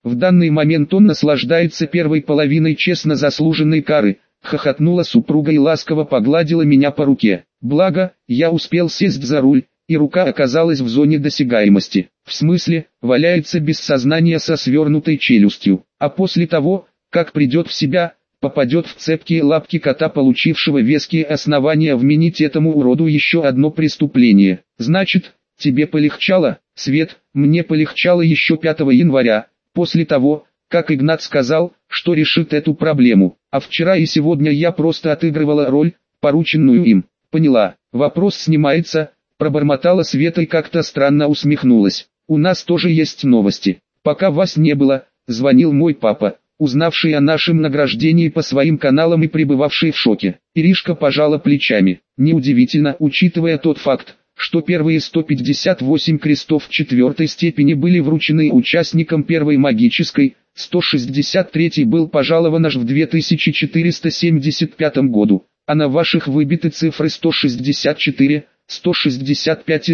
В данный момент он наслаждается первой половиной честно заслуженной кары, хохотнула супруга и ласково погладила меня по руке. Благо, я успел сесть за руль, и рука оказалась в зоне досягаемости. В смысле, валяется без сознания со свернутой челюстью. А после того, как придет в себя, попадет в цепкие лапки кота, получившего веские основания вменить этому уроду еще одно преступление. Значит, тебе полегчало, Свет? Мне полегчало еще 5 января, после того, как Игнат сказал, что решит эту проблему. А вчера и сегодня я просто отыгрывала роль, порученную им. Поняла, вопрос снимается, пробормотала Света и как-то странно усмехнулась. У нас тоже есть новости. Пока вас не было, звонил мой папа, узнавший о нашем награждении по своим каналам и пребывавший в шоке. Иришка пожала плечами. Неудивительно, учитывая тот факт, что первые 158 крестов 4 степени были вручены участникам первой магической, 163 был пожалован аж в 2475 году, а на ваших выбиты цифры 164, 165 и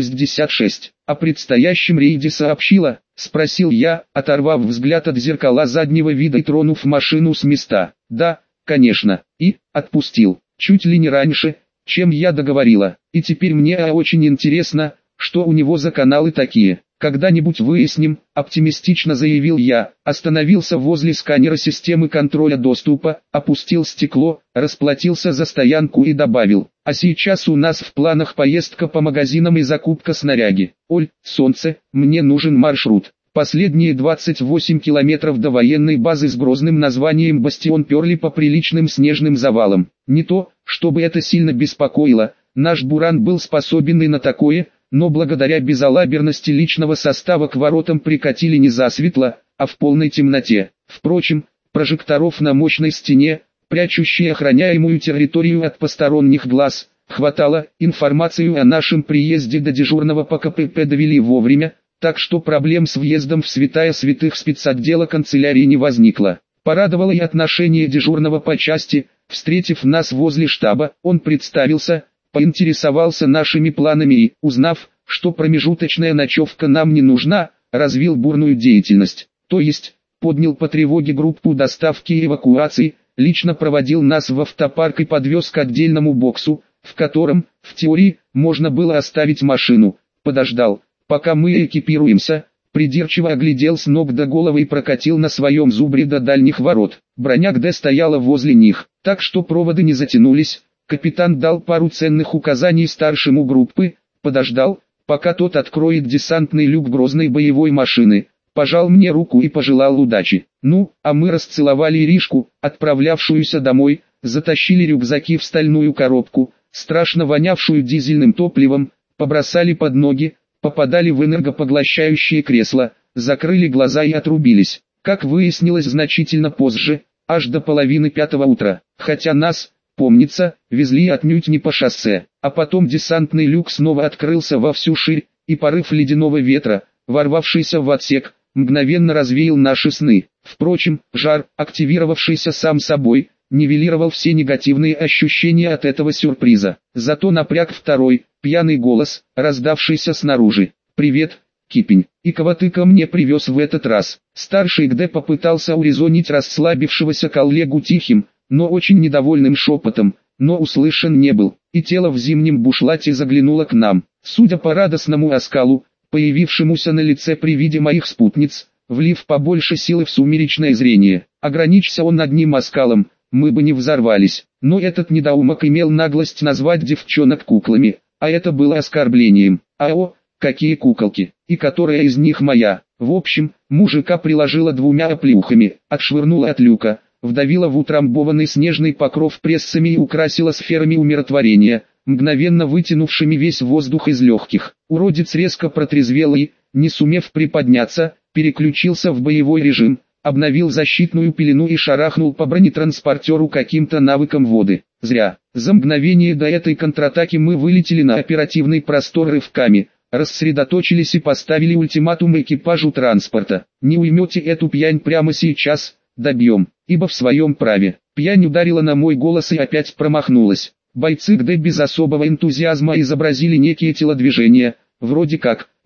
166. О предстоящем рейде сообщила, спросил я, оторвав взгляд от зеркала заднего вида и тронув машину с места. Да, конечно, и отпустил, чуть ли не раньше, чем я договорила. И теперь мне очень интересно, что у него за каналы такие. Когда-нибудь выясним, оптимистично заявил я, остановился возле сканера системы контроля доступа, опустил стекло, расплатился за стоянку и добавил: а сейчас у нас в планах поездка по магазинам и закупка снаряги. Оль, солнце, мне нужен маршрут. Последние 28 километров до военной базы с грозным названием «Бастион» перли по приличным снежным завалам. Не то, чтобы это сильно беспокоило, наш «Буран» был способен и на такое, но благодаря безалаберности личного состава к воротам прикатили не засветло, а в полной темноте. Впрочем, прожекторов на мощной стене, прячущей охраняемую территорию от посторонних глаз, хватало. Информацию о нашем приезде до дежурного по КПП довели вовремя, так что проблем с въездом в святая святых спецотдела канцелярии не возникло. Порадовало и отношение дежурного по части. Встретив нас возле штаба, он представился, поинтересовался нашими планами и, узнав, что промежуточная ночевка нам не нужна, развил бурную деятельность. То есть, поднял по тревоге группу доставки и эвакуации, лично проводил нас в автопарк и подвез к отдельному боксу, в котором, в теории, можно было оставить машину. Подождал, пока мы экипируемся, придирчиво оглядел с ног до головы и прокатил на своем зубре до дальних ворот. Броня ГД стояла возле них, так что проводы не затянулись. Капитан дал пару ценных указаний старшему группы, подождал, пока тот откроет десантный люк грозной боевой машины, пожал мне руку и пожелал удачи. Ну, а мы расцеловали Иришку, отправлявшуюся домой, затащили рюкзаки в стальную коробку, страшно вонявшую дизельным топливом, побросали под ноги, попадали в энергопоглощающие кресла, закрыли глаза и отрубились. Как выяснилось значительно позже, аж до половины 5 утра, хотя нас, помнится, везли отнюдь не по шоссе, а потом десантный люк снова открылся во всю ширь, и порыв ледяного ветра, ворвавшийся в отсек, мгновенно развеял наши сны. Впрочем, жар, активировавшийся сам собой, нивелировал все негативные ощущения от этого сюрприза. Зато напряг второй, пьяный голос, раздавшийся снаружи. «Привет, Кипень, и кого ты ко мне привез в этот раз?» Старший ГД попытался урезонить расслабившегося коллегу тихим, но очень недовольным шепотом, но услышан не был, и тело в зимнем бушлате заглянуло к нам. Судя по радостному оскалу, появившемуся на лице при виде моих спутниц, влив побольше силы в сумеречное зрение, ограничься он одним оскалом, мы бы не взорвались. Но этот недоумок имел наглость назвать девчонок куклами, а это было оскорблением. Ао, какие куколки, и которая из них моя? В общем, мужика приложила 2 оплеухами, отшвырнула от люка, вдавила в утрамбованный снежный покров прессами и украсила сферами умиротворения, мгновенно вытянувшими весь воздух из легких. Уродец резко протрезвел и, не сумев приподняться, переключился в боевой режим, обновил защитную пелену и шарахнул по бронетранспортеру каким-то навыком воды. Зря. За мгновение до этой контратаки мы вылетели на оперативный простор рывками, рассредоточились и поставили ультиматум экипажу транспорта. Не уймете эту пьянь прямо сейчас, добьем, ибо в своем праве. Пьянь ударила на мой голос и опять промахнулась. Бойцы ГД без особого энтузиазма изобразили некие телодвижения, вроде как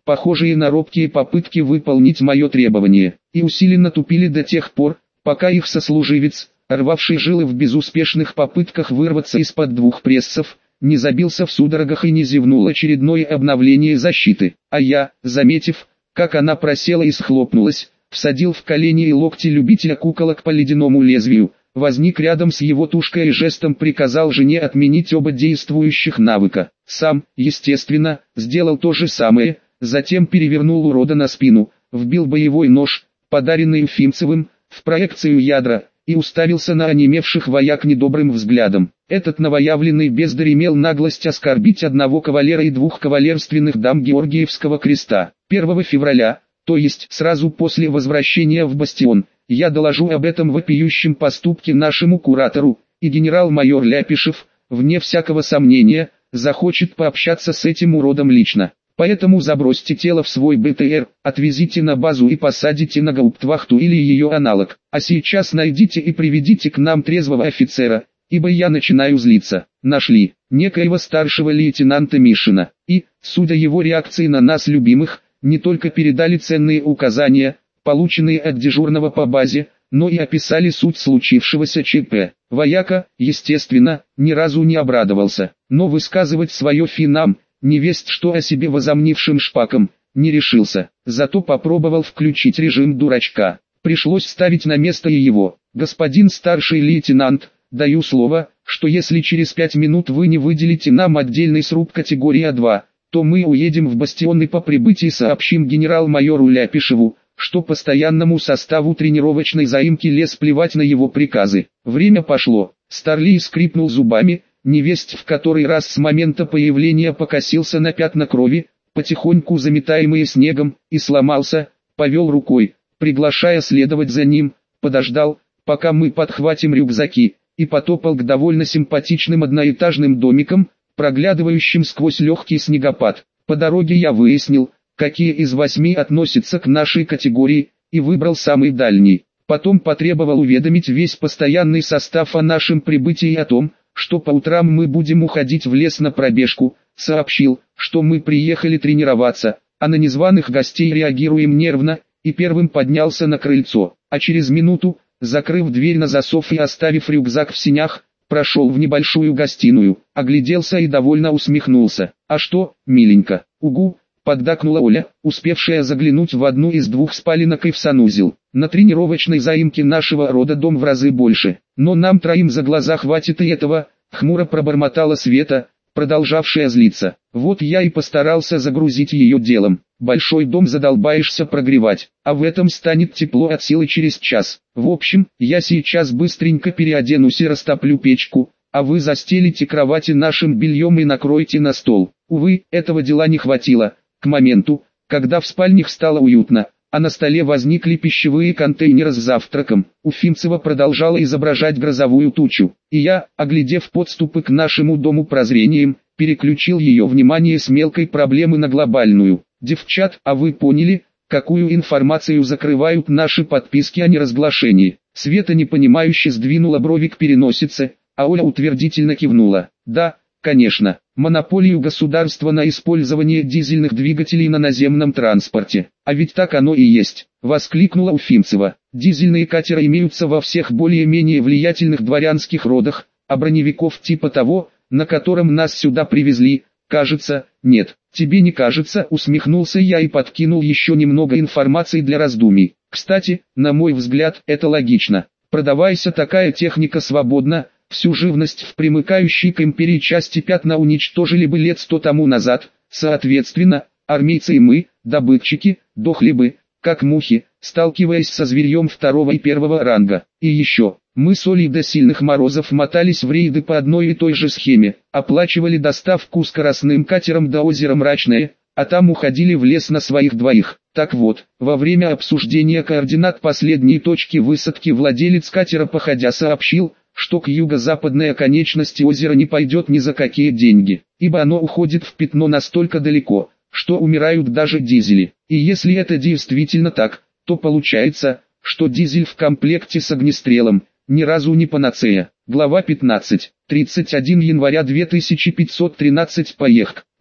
похожие на робкие попытки выполнить мое требование, и усиленно тупили до тех пор, пока их сослуживец, рвавший жилы в безуспешных попытках вырваться из-под двух прессов, не забился в судорогах и не зевнул очередное обновление защиты. А я, заметив, как она просела и схлопнулась, всадил в колени и локти любителя куколок по ледяному лезвию, возник рядом с его тушкой и жестом приказал жене отменить оба действующих навыка. Сам, естественно, сделал то же самое, затем перевернул урода на спину, вбил боевой нож, подаренный Уфимцевым, в проекцию ядра, и уставился на онемевших вояк недобрым взглядом. Этот новоявленный бездарь имел наглость оскорбить одного кавалера и двух кавалерственных дам Георгиевского креста. 1 февраля, то есть сразу после возвращения в бастион, я доложу об этом вопиющем поступке нашему куратору, и генерал-майор Ляпишев, вне всякого сомнения, захочет пообщаться с этим уродом лично. Поэтому забросьте тело в свой БТР, отвезите на базу и посадите на гауптвахту или ее аналог. А сейчас найдите и приведите к нам трезвого офицера, ибо я начинаю злиться. Нашли некоего старшего лейтенанта Мишина, и, судя его реакции на нас любимых, не только передали ценные указания, полученные от дежурного по базе, но и описали суть случившегося ЧП. Вояка, естественно, ни разу не обрадовался, но высказывать свое фи нам, невесть что о себе возомнившим шпаком, не решился. Зато попробовал включить режим дурачка. Пришлось ставить на место и его. Господин старший лейтенант, даю слово, что если через 5 минут вы не выделите нам отдельный сруб категории А2, то мы уедем в бастион и по прибытии сообщим генерал-майору Ляпишеву, что постоянному составу тренировочной заимки лез плевать на его приказы. Время пошло. Старлей скрипнул зубами, невесть в который раз с момента появления покосился на пятна крови, потихоньку заметаемые снегом, и сломался, повел рукой, приглашая следовать за ним, подождал, пока мы подхватим рюкзаки, и потопал к довольно симпатичным одноэтажным домикам, проглядывающим сквозь легкий снегопад. По дороге я выяснил, какие из 8 относятся к нашей категории, и выбрал самый дальний. Потом потребовал уведомить весь постоянный состав о нашем прибытии и о том, что по утрам мы будем уходить в лес на пробежку, сообщил, что мы приехали тренироваться, а на незваных гостей реагируем нервно, и первым поднялся на крыльцо, а через минуту, закрыв дверь на засов и оставив рюкзак в сенях, прошел в небольшую гостиную, огляделся и довольно усмехнулся. «А что, миленько?» «Угу», поддакнула Оля, успевшая заглянуть в одну из 2 спаленок и в санузел. «На тренировочной заимке нашего рода дом в разы больше, но нам 3 за глаза хватит и этого», хмуро пробормотала Света, продолжавшая злиться. «Вот я и постарался загрузить ее делом. Большой дом задолбаешься прогревать, а в этом станет тепло от силы через час. В общем, я сейчас быстренько переоденусь и растоплю печку, а вы застелите кровати нашим бельем и накройте на стол». Увы, этого дела не хватило. К моменту, когда в спальнях стало уютно, а на столе возникли пищевые контейнеры с завтраком, Уфимцева продолжала изображать грозовую тучу, и я, оглядев подступы к нашему дому прозрением, переключил ее внимание с мелкой проблемы на глобальную. «Девчат, а вы поняли, какую информацию закрывают наши подписки о неразглашении?» Света непонимающе сдвинула брови к переносице, а Оля утвердительно кивнула. «Да, конечно, монополию государства на использование дизельных двигателей на наземном транспорте. А ведь так оно и есть», — воскликнула Уфимцева. «Дизельные катера имеются во всех более-менее влиятельных дворянских родах, а броневиков типа того, на котором нас сюда привезли, кажется, нет». «Тебе не кажется?» — усмехнулся я и подкинул еще немного информации для раздумий. «Кстати, на мой взгляд, это логично. Продавайся такая техника свободно, всю живность в примыкающей к империи части пятна уничтожили бы лет 100 тому назад, соответственно, армейцы и мы, добытчики, дохли бы, как мухи, сталкиваясь со зверьем 2 и 1 ранга. И еще, мы с Олей до сильных морозов мотались в рейды по одной и той же схеме, оплачивали доставку скоростным катером до озера Мрачное, а там уходили в лес на своих двоих. Так вот, во время обсуждения координат последней точки высадки владелец катера походя сообщил, что к юго-западной оконечности озера не пойдет ни за какие деньги, ибо оно уходит в пятно настолько далеко, что умирают даже дизели. И если это действительно так, то получается, что дизель в комплекте с огнестрелом ни разу не панацея. Глава 15. 31 января 2513. Поехк.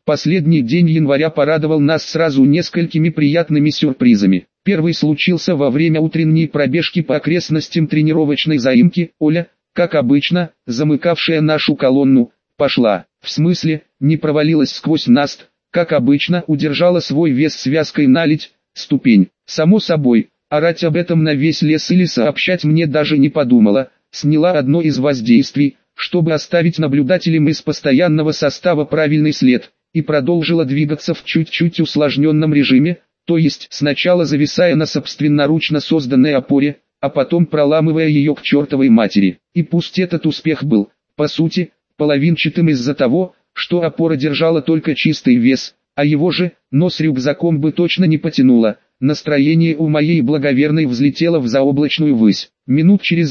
Последний день января порадовал нас сразу несколькими приятными сюрпризами. Первый случился во время утренней пробежки по окрестностям тренировочной заимки. Оля, как обычно, замыкавшая нашу колонну, пошла. В смысле, не провалилась сквозь наст, как обычно, удержала свой вес связкой налить, ступень. Само собой, орать об этом на весь лес или сообщать мне даже не подумала, сняла одно из воздействий, чтобы оставить наблюдателям из постоянного состава правильный след, и продолжила двигаться в чуть-чуть усложненном режиме, то есть сначала зависая на собственноручно созданной опоре, а потом проламывая ее к чертовой матери. И пусть этот успех был, по сути, половинчатым из-за того, что опора держала только чистый вес, а его же, но с рюкзаком бы точно не потянуло. Настроение у моей благоверной взлетело в заоблачную высь. Минут через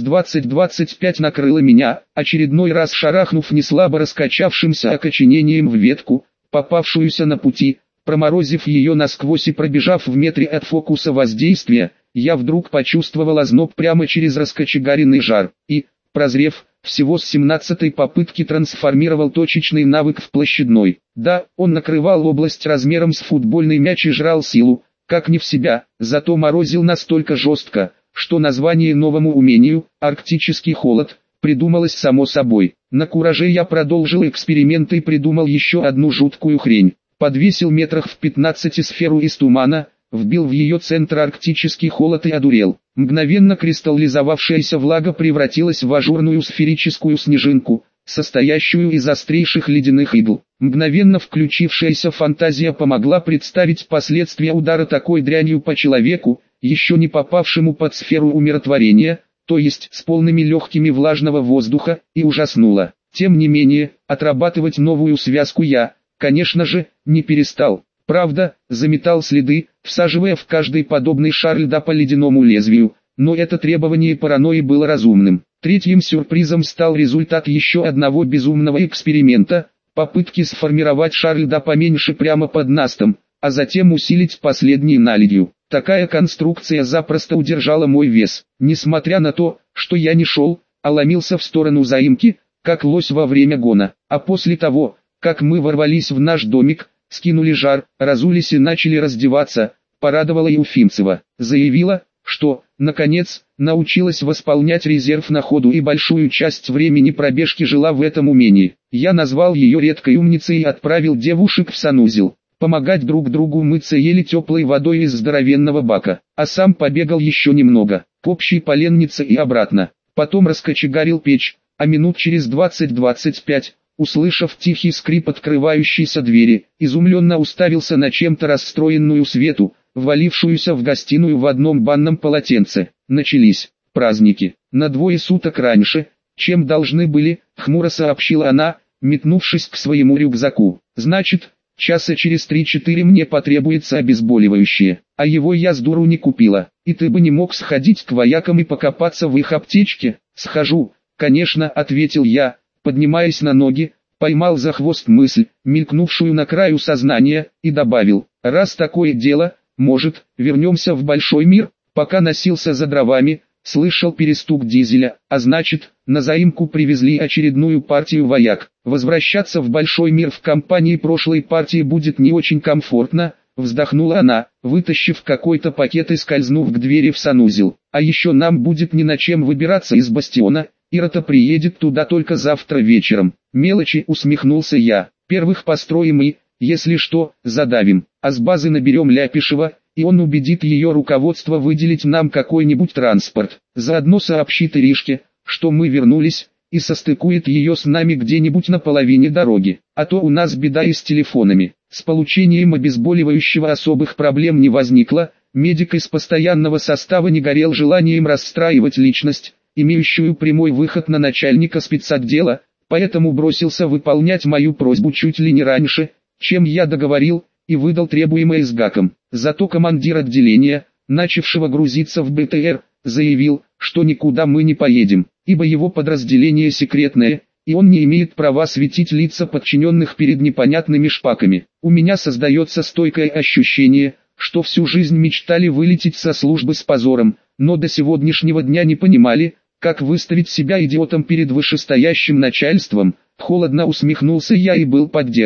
20-25 накрыло меня, очередной раз шарахнув неслабо раскачавшимся окоченением в ветку, попавшуюся на пути, проморозив ее насквозь и пробежав в метре от фокуса воздействия, я вдруг почувствовал озноб прямо через раскочегаренный жар, и, прозрев, всего с 17-й попытки трансформировал точечный навык в площадной. Да, он накрывал область размером с футбольный мяч и жрал силу, как не в себя, зато морозил настолько жестко, что название новому умению, арктический холод, придумалось само собой. На кураже я продолжил эксперимент и придумал еще одну жуткую хрень. Подвесил метрах в 15 сферу из тумана, вбил в ее центр арктический холод и одурел. Мгновенно кристаллизовавшаяся влага превратилась в ажурную сферическую снежинку, состоящую из острейших ледяных игл. Мгновенно включившаяся фантазия помогла представить последствия удара такой дрянью по человеку, еще не попавшему под сферу умиротворения, то есть с полными легкими влажного воздуха, и ужаснула. Тем не менее, отрабатывать новую связку я, конечно же, не перестал. Правда, заметал следы, всаживая в каждый подобный шар льда по ледяному лезвию, но это требование паранойи было разумным. Третьим сюрпризом стал результат еще одного безумного эксперимента, попытки сформировать шар льда поменьше прямо под настом, а затем усилить последний наледью. Такая конструкция запросто удержала мой вес, несмотря на то, что я не шел, а ломился в сторону заимки, как лось во время гона. А после того, как мы ворвались в наш домик, скинули жар, разулись и начали раздеваться, порадовала Ефимцева. Заявила, что, наконец, научилась восполнять резерв на ходу и большую часть времени пробежки жила в этом умении. Я назвал ее редкой умницей и отправил девушек в санузел, помогать друг другу мыться еле теплой водой из здоровенного бака, а сам побегал еще немного, к общей поленнице и обратно. Потом раскочегарил печь, а минут через 20-25, услышав тихий скрип открывающейся двери, изумленно уставился на чем-то расстроенную Свету, ввалившуюся в гостиную в одном банном полотенце. Начались праздники. На 2 суток раньше, чем должны были, хмуро сообщила она, метнувшись к своему рюкзаку. Значит, часа через 3-4 мне потребуется обезболивающее, а его я с дуру не купила. И ты бы не мог сходить к воякам и покопаться в их аптечке? Схожу, конечно, ответил я, поднимаясь на ноги, поймал за хвост мысль, мелькнувшую на краю сознания, и добавил: раз такое дело, может, вернемся в большой мир? Пока носился за дровами, слышал перестук дизеля, а значит, на заимку привезли очередную партию вояк. Возвращаться в большой мир в компании прошлой партии будет не очень комфортно, вздохнула она, вытащив какой-то пакет и скользнув к двери в санузел. А еще нам будет не на чем выбираться из бастиона, Ира-то приедет туда только завтра вечером. Мелочи, усмехнулся я, первых построим и, если что, задавим, а с базы наберем Ляпишева, и он убедит ее руководство выделить нам какой-нибудь транспорт. Заодно сообщит Иришке, что мы вернулись, и состыкует ее с нами где-нибудь на половине дороги. А то у нас беда и с телефонами. С получением обезболивающего особых проблем не возникло, медик из постоянного состава не горел желанием расстраивать личность, имеющую прямой выход на начальника спецотдела, поэтому бросился выполнять мою просьбу чуть ли не раньше, чем я договорил, и выдал требуемое с гаком. Зато командир отделения, начавшего грузиться в БТР, заявил, что никуда мы не поедем, ибо его подразделение секретное, и он не имеет права светить лица подчиненных перед непонятными шпаками. У меня создается стойкое ощущение, что всю жизнь мечтали вылететь со службы с позором, но до сегодняшнего дня не понимали, как выставить себя идиотом перед вышестоящим начальством. Холодно усмехнулся я и был поддержан.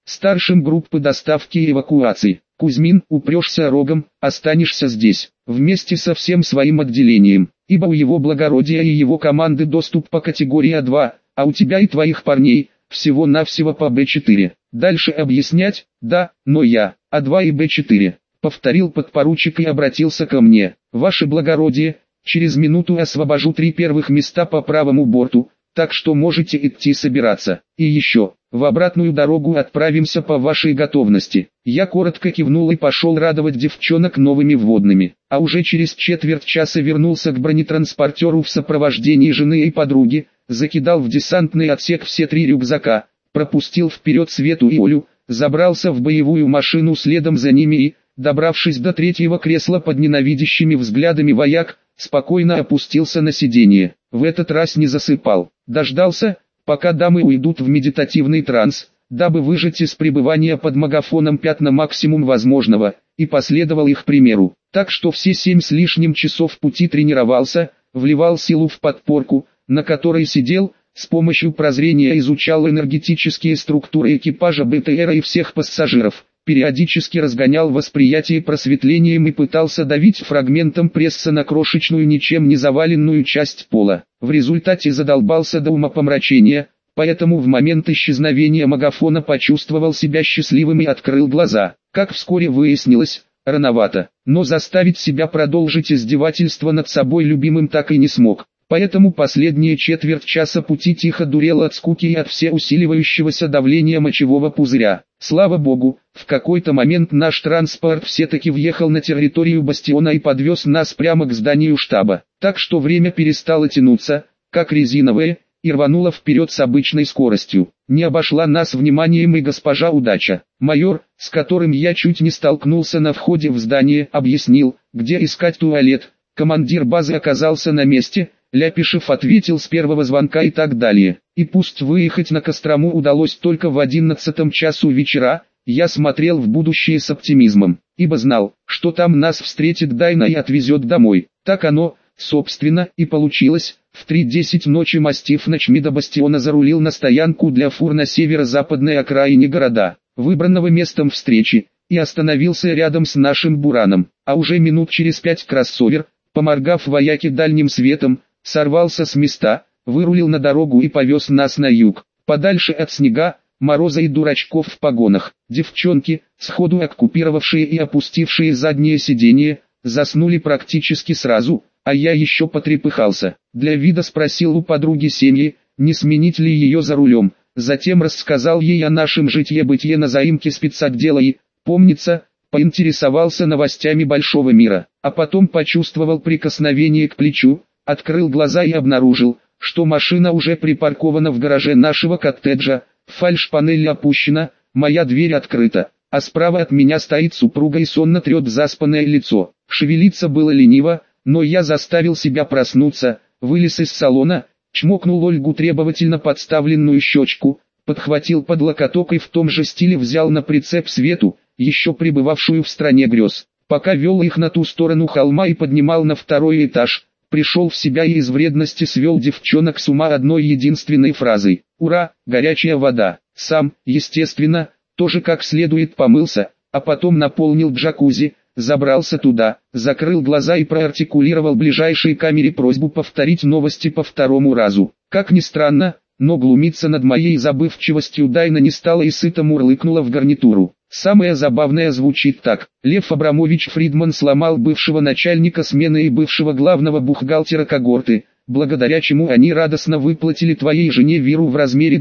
старшим группы доставки и эвакуации. Кузьмин, упрешься рогом, останешься здесь, вместе со всем своим отделением, ибо у его благородия и его команды доступ по категории А2, а у тебя и твоих парней, всего-навсего по Б4. Дальше объяснять, да, но я, А2 и Б4, повторил подпоручик и обратился ко мне. Ваше благородие, через минуту освобожу 3 первых места по правому борту, так что можете идти собираться. И еще, в обратную дорогу отправимся по вашей готовности. Я коротко кивнул и пошел радовать девчонок новыми вводными. А уже через четверть часа вернулся к бронетранспортеру в сопровождении жены и подруги, закидал в десантный отсек все 3 рюкзака, пропустил вперед Свету и Олю, забрался в боевую машину следом за ними и, добравшись до 3-го кресла под ненавидящими взглядами вояк, спокойно опустился на сиденье. В этот раз не засыпал. Дождался, пока дамы уйдут в медитативный транс, дабы выжать из пребывания под магафоном пятна максимум возможного, и последовал их примеру. Так что все 7 с лишним часов пути тренировался, вливал силу в подпорку, на которой сидел, с помощью прозрения изучал энергетические структуры экипажа БТРа и всех пассажиров, периодически разгонял восприятие просветлением и пытался давить фрагментом пресса на крошечную ничем не заваленную часть пола. В результате задолбался до умопомрачения, поэтому в момент исчезновения магафона почувствовал себя счастливым и открыл глаза. Как вскоре выяснилось, рановато, но заставить себя продолжить издевательство над собой любимым так и не смог. Поэтому последние четверть часа пути тихо дурел от скуки и от всеусиливающегося давления мочевого пузыря. Слава богу, в какой-то момент наш транспорт все-таки въехал на территорию бастиона и подвез нас прямо к зданию штаба. Так что время перестало тянуться, как резиновое, и рвануло вперед с обычной скоростью. Не обошла нас вниманием и госпожа Удача. Майор, с которым я чуть не столкнулся на входе в здание, объяснил, где искать туалет. Командир базы оказался на месте, Ляпишев ответил с первого звонка и так далее. И пусть выехать на Кострому удалось только в 11 часу вечера, я смотрел в будущее с оптимизмом, ибо знал, что там нас встретит Дайна и отвезет домой. Так оно, собственно, и получилось. В 3:10 ночи мастиф ночми до бастиона зарулил на стоянку для фур на северо-западной окраине города, выбранного местом встречи, и остановился рядом с нашим бураном. А уже минут через 5 кроссовер, поморгав вояке дальним светом, сорвался с места, вырулил на дорогу и повез нас на юг, подальше от снега, мороза и дурачков в погонах. Девчонки, сходу оккупировавшие и опустившие заднее сиденье, заснули практически сразу, а я еще потрепыхался. Для вида спросил у подруги семьи, не сменить ли ее за рулем. Затем рассказал ей о нашем житье-бытие на заимке спецотдела и, помнится, поинтересовался новостями большого мира. А потом почувствовал прикосновение к плечу, открыл глаза и обнаружил, что машина уже припаркована в гараже нашего коттеджа, фальш-панель опущена, моя дверь открыта, а справа от меня стоит супруга и сонно трет заспанное лицо. Шевелиться было лениво, но я заставил себя проснуться, вылез из салона, чмокнул Ольгу требовательно подставленную щечку, подхватил под локоток и в том же стиле взял на прицеп Свету, еще пребывавшую в стране грез. Пока вел их на ту сторону холма и поднимал на 2-й этаж, пришел в себя и из вредности свел девчонок с ума одной единственной фразой: «Ура, горячая вода!» Сам, естественно, тоже как следует помылся, а потом наполнил джакузи, забрался туда, закрыл глаза и проартикулировал ближайшей камере просьбу повторить новости по 2-му разу. Как ни странно, но глумиться над моей забывчивостью Дайна не стала и сыто мурлыкнула в гарнитуру. Самое забавное звучит так: Лев Абрамович Фридман сломал бывшего начальника смены и бывшего главного бухгалтера когорты, благодаря чему они радостно выплатили твоей жене Виру в размере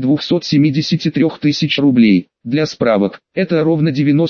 273 тысяч рублей. Для справок, это ровно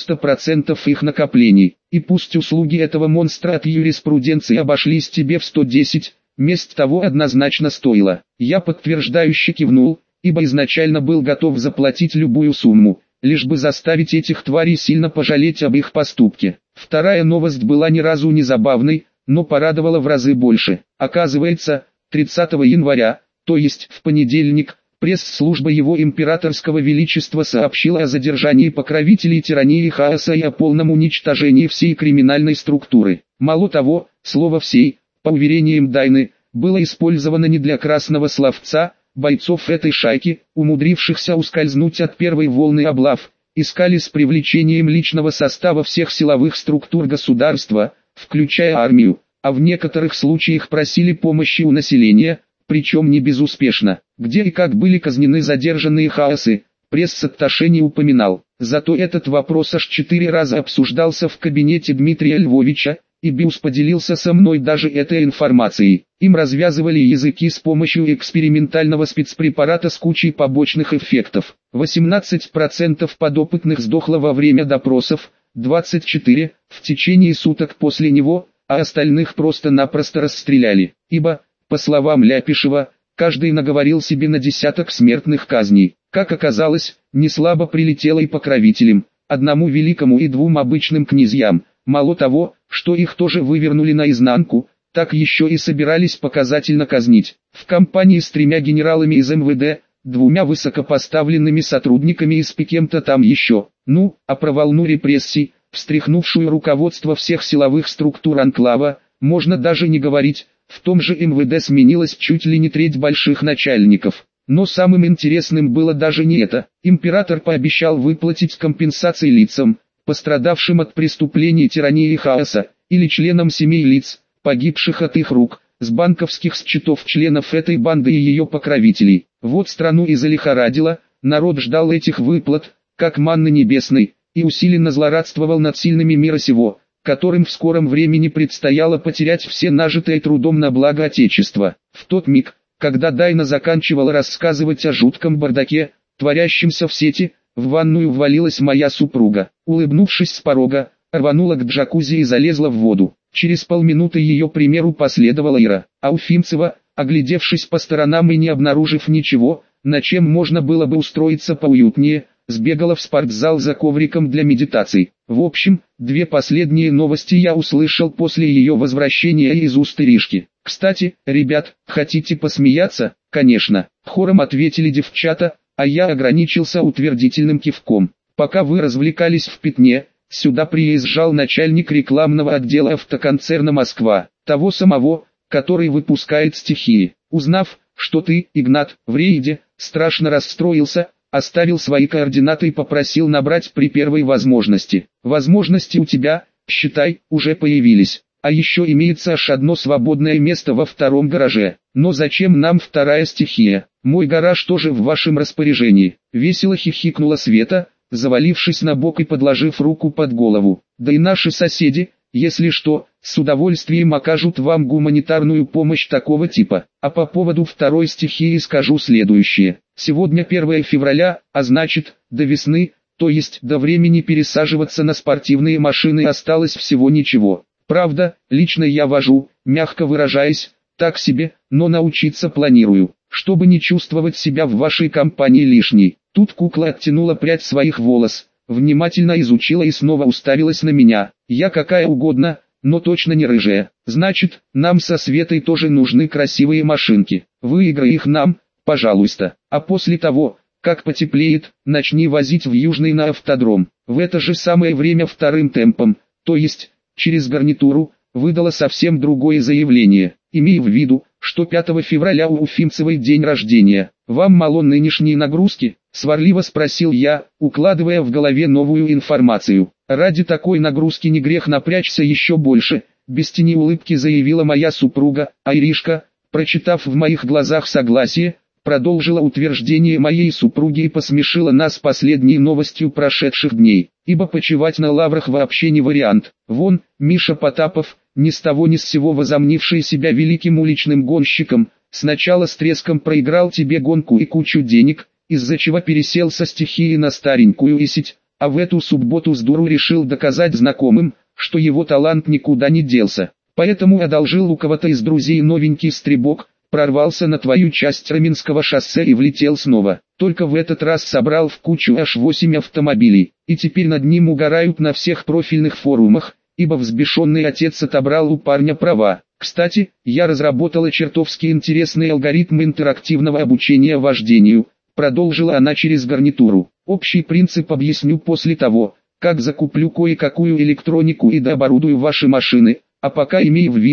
90% их накоплений. И пусть услуги этого монстра от юриспруденции обошлись тебе в 110, месть того однозначно стоила. Я подтверждающе кивнул, ибо изначально был готов заплатить любую сумму, лишь бы заставить этих тварей сильно пожалеть об их поступке. Вторая новость была ни разу не забавной, но порадовала в разы больше. Оказывается, 30 января, то есть в понедельник, пресс-служба его императорского величества сообщила о задержании покровителей тирании и хаоса и о полном уничтожении всей криминальной структуры. Мало того, слово «всей», по уверениям Дайны, было использовано не для красного словца бойцов этой шайки, умудрившихся ускользнуть от первой волны облав, искали с привлечением личного состава всех силовых структур государства, включая армию, а в некоторых случаях просили помощи у населения, причем не безуспешно. Где и как были казнены задержанные хаосы, пресс-атташе не упоминал. Зато этот вопрос аж 4 раза обсуждался в кабинете Дмитрия Львовича, и Биус поделился со мной даже этой информацией. Им развязывали языки с помощью экспериментального спецпрепарата с кучей побочных эффектов. 18% подопытных сдохло во время допросов, 24% в течение суток после него, а остальных просто-напросто расстреляли. Ибо, по словам Ляпишева, каждый наговорил себе на десяток смертных казней. Как оказалось, не слабо прилетело и покровителям, одному великому и 2 обычным князьям. Мало того, что их тоже вывернули наизнанку, так еще и собирались показательно казнить. В компании с 3 генералами из МВД, 2 высокопоставленными сотрудниками из кем-то там еще. Ну, а про волну репрессий, встряхнувшую руководство всех силовых структур анклава, можно даже не говорить. В том же МВД сменилось чуть ли не треть больших начальников. Но самым интересным было даже не это. Император пообещал выплатить компенсации лицам, пострадавшим от преступлений тирании и хаоса, или членам семей лиц, погибших от их рук, с банковских счетов членов этой банды и ее покровителей. Вот страну и залихорадило, народ ждал этих выплат, как манны небесной, и усиленно злорадствовал над сильными мира сего, которым в скором времени предстояло потерять все нажитое трудом на благо Отечества. В тот миг, когда Дайна заканчивала рассказывать о жутком бардаке, творящемся в сети, в ванную ввалилась моя супруга. Улыбнувшись с порога, рванула к джакузи и залезла в воду. Через полминуты ее примеру последовала Ира, а Уфимцева, оглядевшись по сторонам и не обнаружив ничего, на чем можно было бы устроиться поуютнее, сбегала в спортзал за ковриком для медитаций. В общем, 2 последние новости я услышал после ее возвращения из уст Иришки. «Кстати, ребят, хотите посмеяться?» «Конечно», — хором ответили девчата, а я ограничился утвердительным кивком. Пока вы развлекались в Пятне, сюда приезжал начальник рекламного отдела автоконцерна «Москва», того самого, который выпускает «Стихии». Узнав, что ты, Игнат, в рейде, страшно расстроился, оставил свои координаты и попросил набрать при первой возможности. Возможности у тебя, считай, уже появились. А еще имеется аж одно свободное место во 2-м гараже. Но зачем нам 2-я стихия? Мой гараж тоже в вашем распоряжении. Весело хихикнула Света, завалившись на бок и подложив руку под голову. Да и наши соседи, если что, с удовольствием окажут вам гуманитарную помощь такого типа. А по поводу 2-й стихии скажу следующее. Сегодня 1 февраля, а значит, до весны, то есть до времени пересаживаться на спортивные машины осталось всего ничего. Правда, лично я вожу, мягко выражаясь, так себе, но научиться планирую, чтобы не чувствовать себя в вашей компании лишней. Тут кукла оттянула прядь своих волос, внимательно изучила и снова уставилась на меня. Я какая угодно, но точно не рыжая. Значит, нам со Светой тоже нужны красивые машинки. Выиграй их нам, пожалуйста. А после того, как потеплеет, начни возить в Южный на автодром. В это же самое время 2-м темпом, то есть через гарнитуру, выдала совсем другое заявление. Имей в виду, что 5 февраля у Уфимцевой день рождения. Вам мало нынешней нагрузки? Сварливо спросил я, укладывая в голове новую информацию. Ради такой нагрузки не грех напрячься еще больше, без тени улыбки заявила моя супруга, а Иришка, прочитав в моих глазах согласие, продолжила утверждение моей супруги и посмешила нас последней новостью прошедших дней, ибо почивать на лаврах вообще не вариант. Вон, Миша Потапов, ни с того ни с сего возомнивший себя великим уличным гонщиком, сначала с треском проиграл тебе гонку и кучу денег, из-за чего пересел со стихии на старенькую исить, а в эту субботу с дуру решил доказать знакомым, что его талант никуда не делся. Поэтому одолжил у кого-то из друзей новенький стрибок, прорвался на твою часть Раменского шоссе и влетел снова. Только в этот раз собрал в кучу аж 8 автомобилей, и теперь над ним угорают на всех профильных форумах, ибо взбешенный отец отобрал у парня права. Кстати, я разработала чертовски интересный алгоритм интерактивного обучения вождению, продолжила она через гарнитуру. Общий принцип объясню после того, как закуплю кое-какую электронику и дооборудую ваши машины, а пока имей в виду,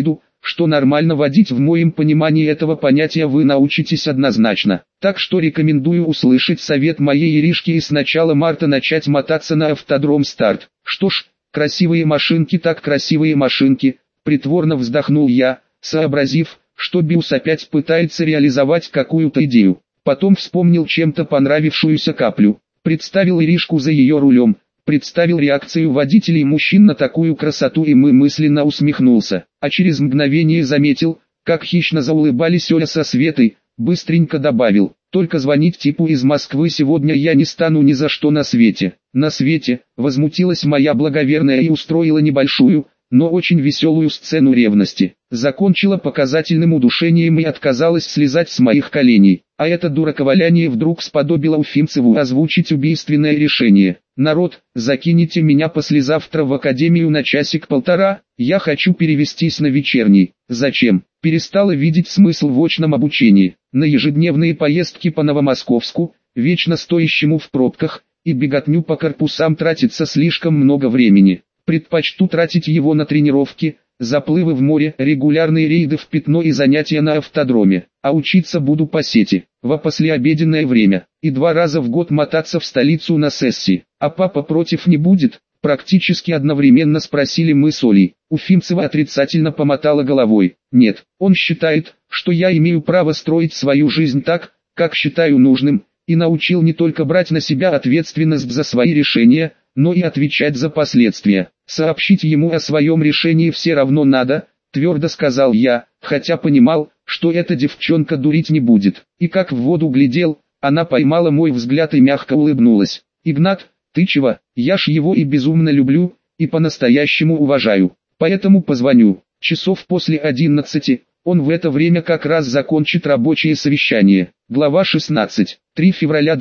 что нормально водить в моем понимании этого понятия вы научитесь однозначно. Так что рекомендую услышать совет моей Иришки и с начала марта начать мотаться на автодром старт. Что ж, красивые машинки так красивые машинки, притворно вздохнул я, сообразив, что Бьюс опять пытается реализовать какую-то идею. Потом вспомнил чем-то понравившуюся каплю, представил Иришку за ее рулем, представил реакцию водителей мужчин на такую красоту и мысленно усмехнулся, а через мгновение заметил, как хищно заулыбались Оля со Светой, быстренько добавил, только звонить типу из Москвы сегодня я не стану ни за что на свете. На свете, возмутилась моя благоверная и устроила небольшую, но очень веселую сцену ревности. Закончила показательным удушением и отказалась слезать с моих коленей. А это дураковаляние вдруг сподобило Уфимцеву озвучить убийственное решение. Народ, закинете меня послезавтра в академию на часик-полтора, я хочу перевестись на вечерний. Зачем? Перестала видеть смысл в очном обучении. На ежедневные поездки по Новомосковску, вечно стоящему в пробках, и беготню по корпусам тратится слишком много времени. Предпочту тратить его на тренировки, заплывы в море, регулярные рейды в Пятно и занятия на автодроме, а учиться буду по сети, во послеобеденное время, и 2 раза в год мотаться в столицу на сессии. А папа против не будет? Практически одновременно спросили мы с Олей. Уфимцева отрицательно помотала головой. Нет, он считает, что я имею право строить свою жизнь так, как считаю нужным, и научил не только брать на себя ответственность за свои решения, но и отвечать за последствия. Сообщить ему о своем решении все равно надо, твердо сказал я, хотя понимал, что эта девчонка дурить не будет. И как в воду глядел, она поймала мой взгляд и мягко улыбнулась. Игнат, ты чего? Я ж его и безумно люблю, и по-настоящему уважаю. Поэтому позвоню. Часов после 11, он в это время как раз закончит рабочее совещание. Глава 16. 3 февраля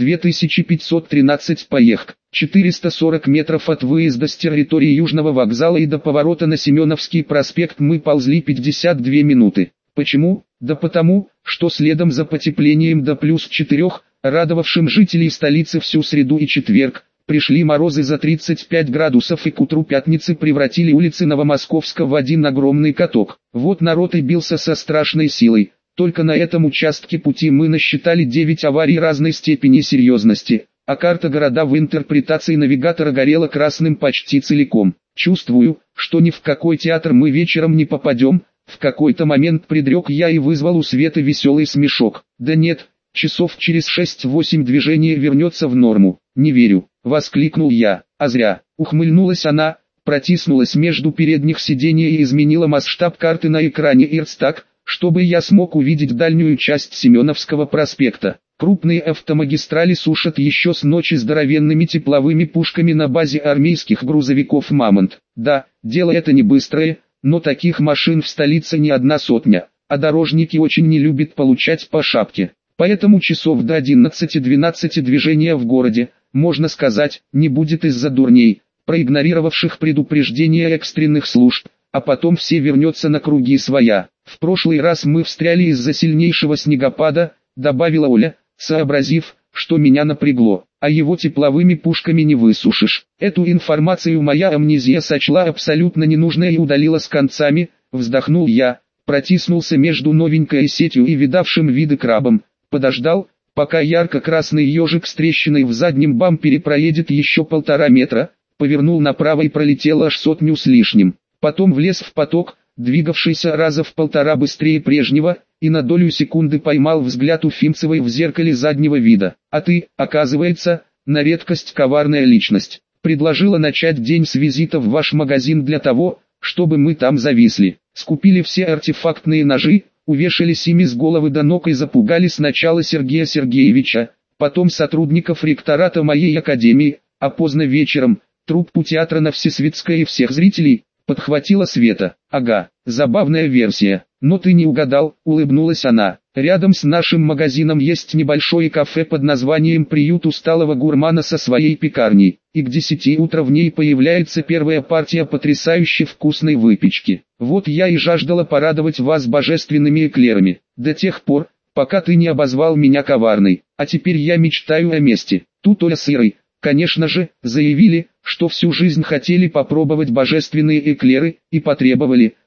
2513. Поехк. 440 метров от выезда с территории Южного вокзала и до поворота на Семеновский проспект мы ползли 52 минуты. Почему? Да потому, что следом за потеплением до +4, радовавшим жителей столицы всю среду и четверг, пришли морозы за 35 градусов и к утру пятницы превратили улицы Новомосковска в один огромный каток. Вот народ и бился со страшной силой. Только на этом участке пути мы насчитали 9 аварий разной степени серьезности, а карта города в интерпретации навигатора горела красным почти целиком. Чувствую, что ни в какой театр мы вечером не попадем, в какой-то момент предрек я и вызвал у Светы веселый смешок. Да нет, часов через 6-8 движение вернется в норму. Не верю, воскликнул я, а зря. Ухмыльнулась она, протиснулась между передних сидений и изменила масштаб карты на экране ИРС так, чтобы я смог увидеть дальнюю часть Семеновского проспекта. Крупные автомагистрали сушат еще с ночи здоровенными тепловыми пушками на базе армейских грузовиков «Мамонт». Да, дело это не быстрое, но таких машин в столице не 100, а дорожники очень не любят получать по шапке. Поэтому часов до 11-12 движения в городе, можно сказать, не будет из-за дурней, проигнорировавших предупреждения экстренных служб, а потом все вернется на круги своя. В прошлый раз мы встряли из-за сильнейшего снегопада, добавила Оля, сообразив, что меня напрягло, а его тепловыми пушками не высушишь. Эту информацию моя амнезия сочла абсолютно ненужной и удалила с концами, вздохнул я, протиснулся между новенькой сетью и видавшим виды крабом, подождал, пока ярко-красный ежик с трещиной в заднем бампере проедет еще 1,5 метра, повернул направо и пролетел аж 100 с лишним. Потом влез в поток, двигавшийся раза в 1,5 быстрее прежнего, и на долю секунды поймал взгляд Уфимцевой в зеркале заднего вида. А ты, оказывается, на редкость коварная личность. Предложила начать день с визита в ваш магазин для того, чтобы мы там зависли. Скупили все артефактные ножи, увешались ими с головы до ног и запугали сначала Сергея Сергеевича, потом сотрудников ректората моей академии, а поздно вечером, труппу театра на Всесветской и всех зрителей, подхватила Света. Ага, забавная версия, но ты не угадал, улыбнулась она. Рядом с нашим магазином есть небольшое кафе под названием «Приют усталого гурмана» со своей пекарней, и к 10 утра в ней появляется первая партия потрясающе вкусной выпечки. Вот я и жаждала порадовать вас божественными эклерами, до тех пор, пока ты не обозвал меня коварной, а теперь я мечтаю о мести. Тут Оля с Ирой, конечно же, заявили, что всю жизнь хотели попробовать божественные эклеры, и потребовали,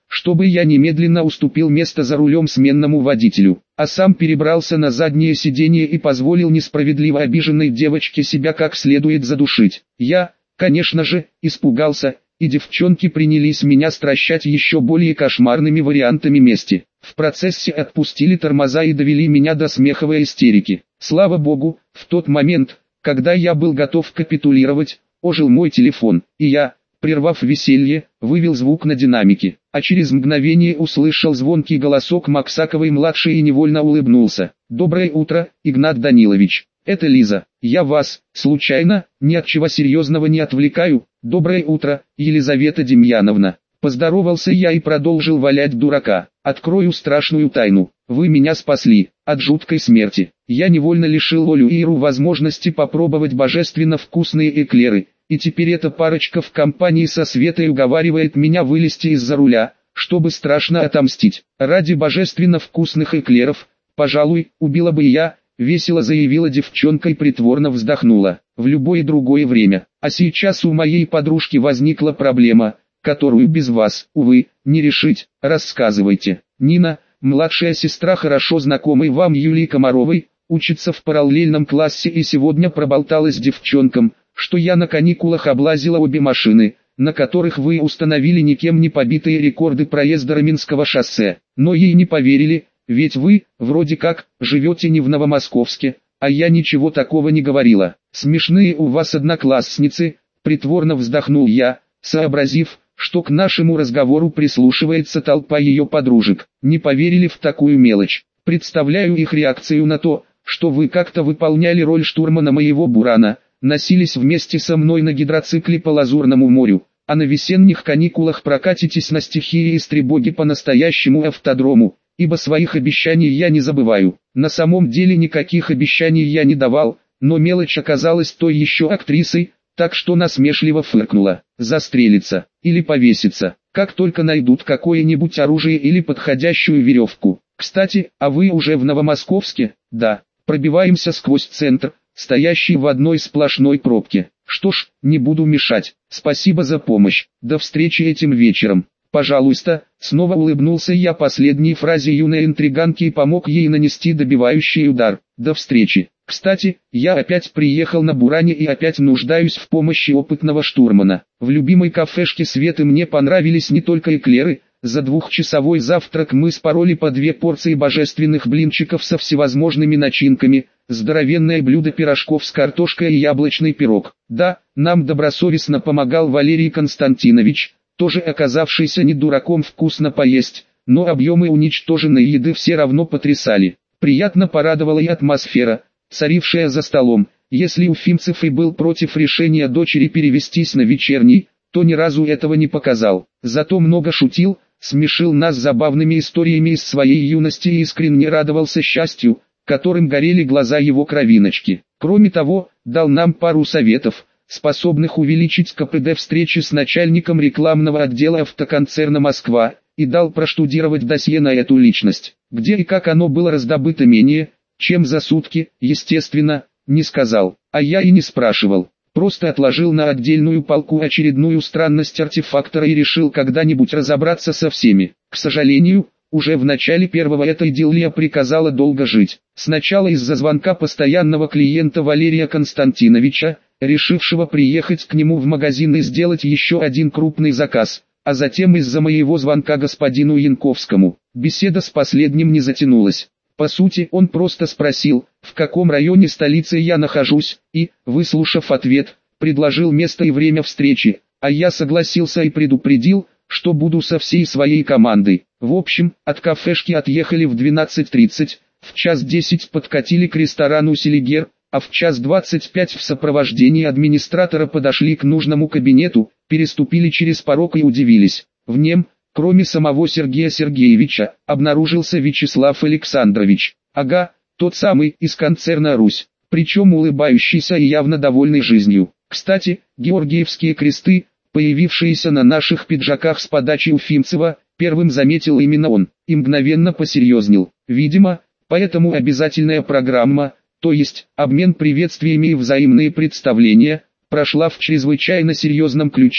чтобы я немедленно уступил место за рулем сменному водителю, а сам перебрался на заднее сиденье и позволил несправедливо обиженной девочке себя как следует задушить. Я, конечно же, испугался, и девчонки принялись меня стращать еще более кошмарными вариантами мести. В процессе отпустили тормоза и довели меня до смеховой истерики. Слава богу, в тот момент, когда я был готов капитулировать, ожил мой телефон, и я, прервав веселье, вывел звук на динамике, а через мгновение услышал звонкий голосок Максаковой-младшей и невольно улыбнулся. «Доброе утро, Игнат Данилович. Это Лиза. Я вас, случайно, ни от чего серьезного не отвлекаю? Доброе утро, Елизавета Демьяновна». Поздоровался я и продолжил валять дурака. «Открою страшную тайну. Вы меня спасли от жуткой смерти. Я невольно лишил Олю и Иру возможности попробовать божественно вкусные эклеры, и теперь эта парочка в компании со Светой уговаривает меня вылезти из-за руля, чтобы страшно отомстить. Ради божественно вкусных эклеров, пожалуй, убила бы я», весело заявила девчонка и притворно вздохнула. «В любое другое время. А сейчас у моей подружки возникла проблема, которую без вас, увы, не решить. Рассказывайте». Нина, младшая сестра хорошо знакомой вам Юлии Комаровой, учится в параллельном классе и сегодня проболталась девчонкам, что я на каникулах облазила обе машины, на которых вы установили никем не побитые рекорды проезда Раменского шоссе. Но ей не поверили, ведь вы, вроде как, живете не в Новомосковске, а я ничего такого не говорила. «Смешные у вас одноклассницы», притворно вздохнул я, сообразив, что к нашему разговору прислушивается толпа ее подружек. «Не поверили в такую мелочь. Представляю их реакцию на то, что вы как-то выполняли роль штурмана моего бурана, носились вместе со мной на гидроцикле по Лазурному морю, а на весенних каникулах прокатитесь на стихии истребоги по настоящему автодрому, ибо своих обещаний я не забываю». На самом деле никаких обещаний я не давал, но мелочь оказалась той еще актрисой, так что насмешливо фыркнула. «Застрелиться или повеситься, как только найдут какое-нибудь оружие или подходящую веревку. Кстати, а вы уже в Новомосковске?» «Да, пробиваемся сквозь центр, стоящий в одной сплошной пробке. Что ж, не буду мешать. Спасибо за помощь. До встречи этим вечером». «Пожалуйста», снова улыбнулся я последней фразе юной интриганки и помог ей нанести добивающий удар. «До встречи. Кстати, я опять приехал на буране и опять нуждаюсь в помощи опытного штурмана. В любимой кафешке Светы мне понравились не только эклеры, за двухчасовой завтрак мы спороли по 2 порции божественных блинчиков со всевозможными начинками, здоровенное блюдо пирожков с картошкой и яблочный пирог. Да, нам добросовестно помогал Валерий Константинович, тоже оказавшийся не дураком вкусно поесть, но объемы уничтоженной еды все равно потрясали. Приятно порадовала и атмосфера, царившая за столом. Если Уфимцев и был против решения дочери перевестись на вечерний, то ни разу этого не показал. Зато много шутил, смешил нас забавными историями из своей юности и искренне радовался счастью, которым горели глаза его кровиночки. Кроме того, дал нам пару советов, способных увеличить КПД встречи с начальником рекламного отдела автоконцерна «Москва», и дал проштудировать досье на эту личность. Где и как оно было раздобыто менее, чем за сутки, естественно, не сказал, а я и не спрашивал. Просто отложил на отдельную полку очередную странность артефактора и решил когда-нибудь разобраться со всеми. К сожалению, уже в начале первого эта идиллия приказала долго жить. Сначала из-за звонка постоянного клиента Валерия Константиновича, решившего приехать к нему в магазин и сделать еще один крупный заказ, а затем из-за моего звонка господину Янковскому. Беседа с последним не затянулась. По сути, он просто спросил, в каком районе столицы я нахожусь, и, выслушав ответ, предложил место и время встречи, а я согласился и предупредил, что буду со всей своей командой. В общем, от кафешки отъехали в 12:30, в 1:10 подкатили к ресторану «Селигер», а в 1:25 в сопровождении администратора подошли к нужному кабинету, переступили через порог и удивились. В нем, кроме самого Сергея Сергеевича, обнаружился Вячеслав Александрович. Ага, тот самый, из концерна «Русь», причем улыбающийся и явно довольный жизнью. Кстати, георгиевские кресты, появившиеся на наших пиджаках с подачи Уфимцева, первым заметил именно он, и мгновенно посерьезнел. Видимо, поэтому обязательная программа, то есть обмен приветствиями и взаимные представления, прошла в чрезвычайно серьезном ключе,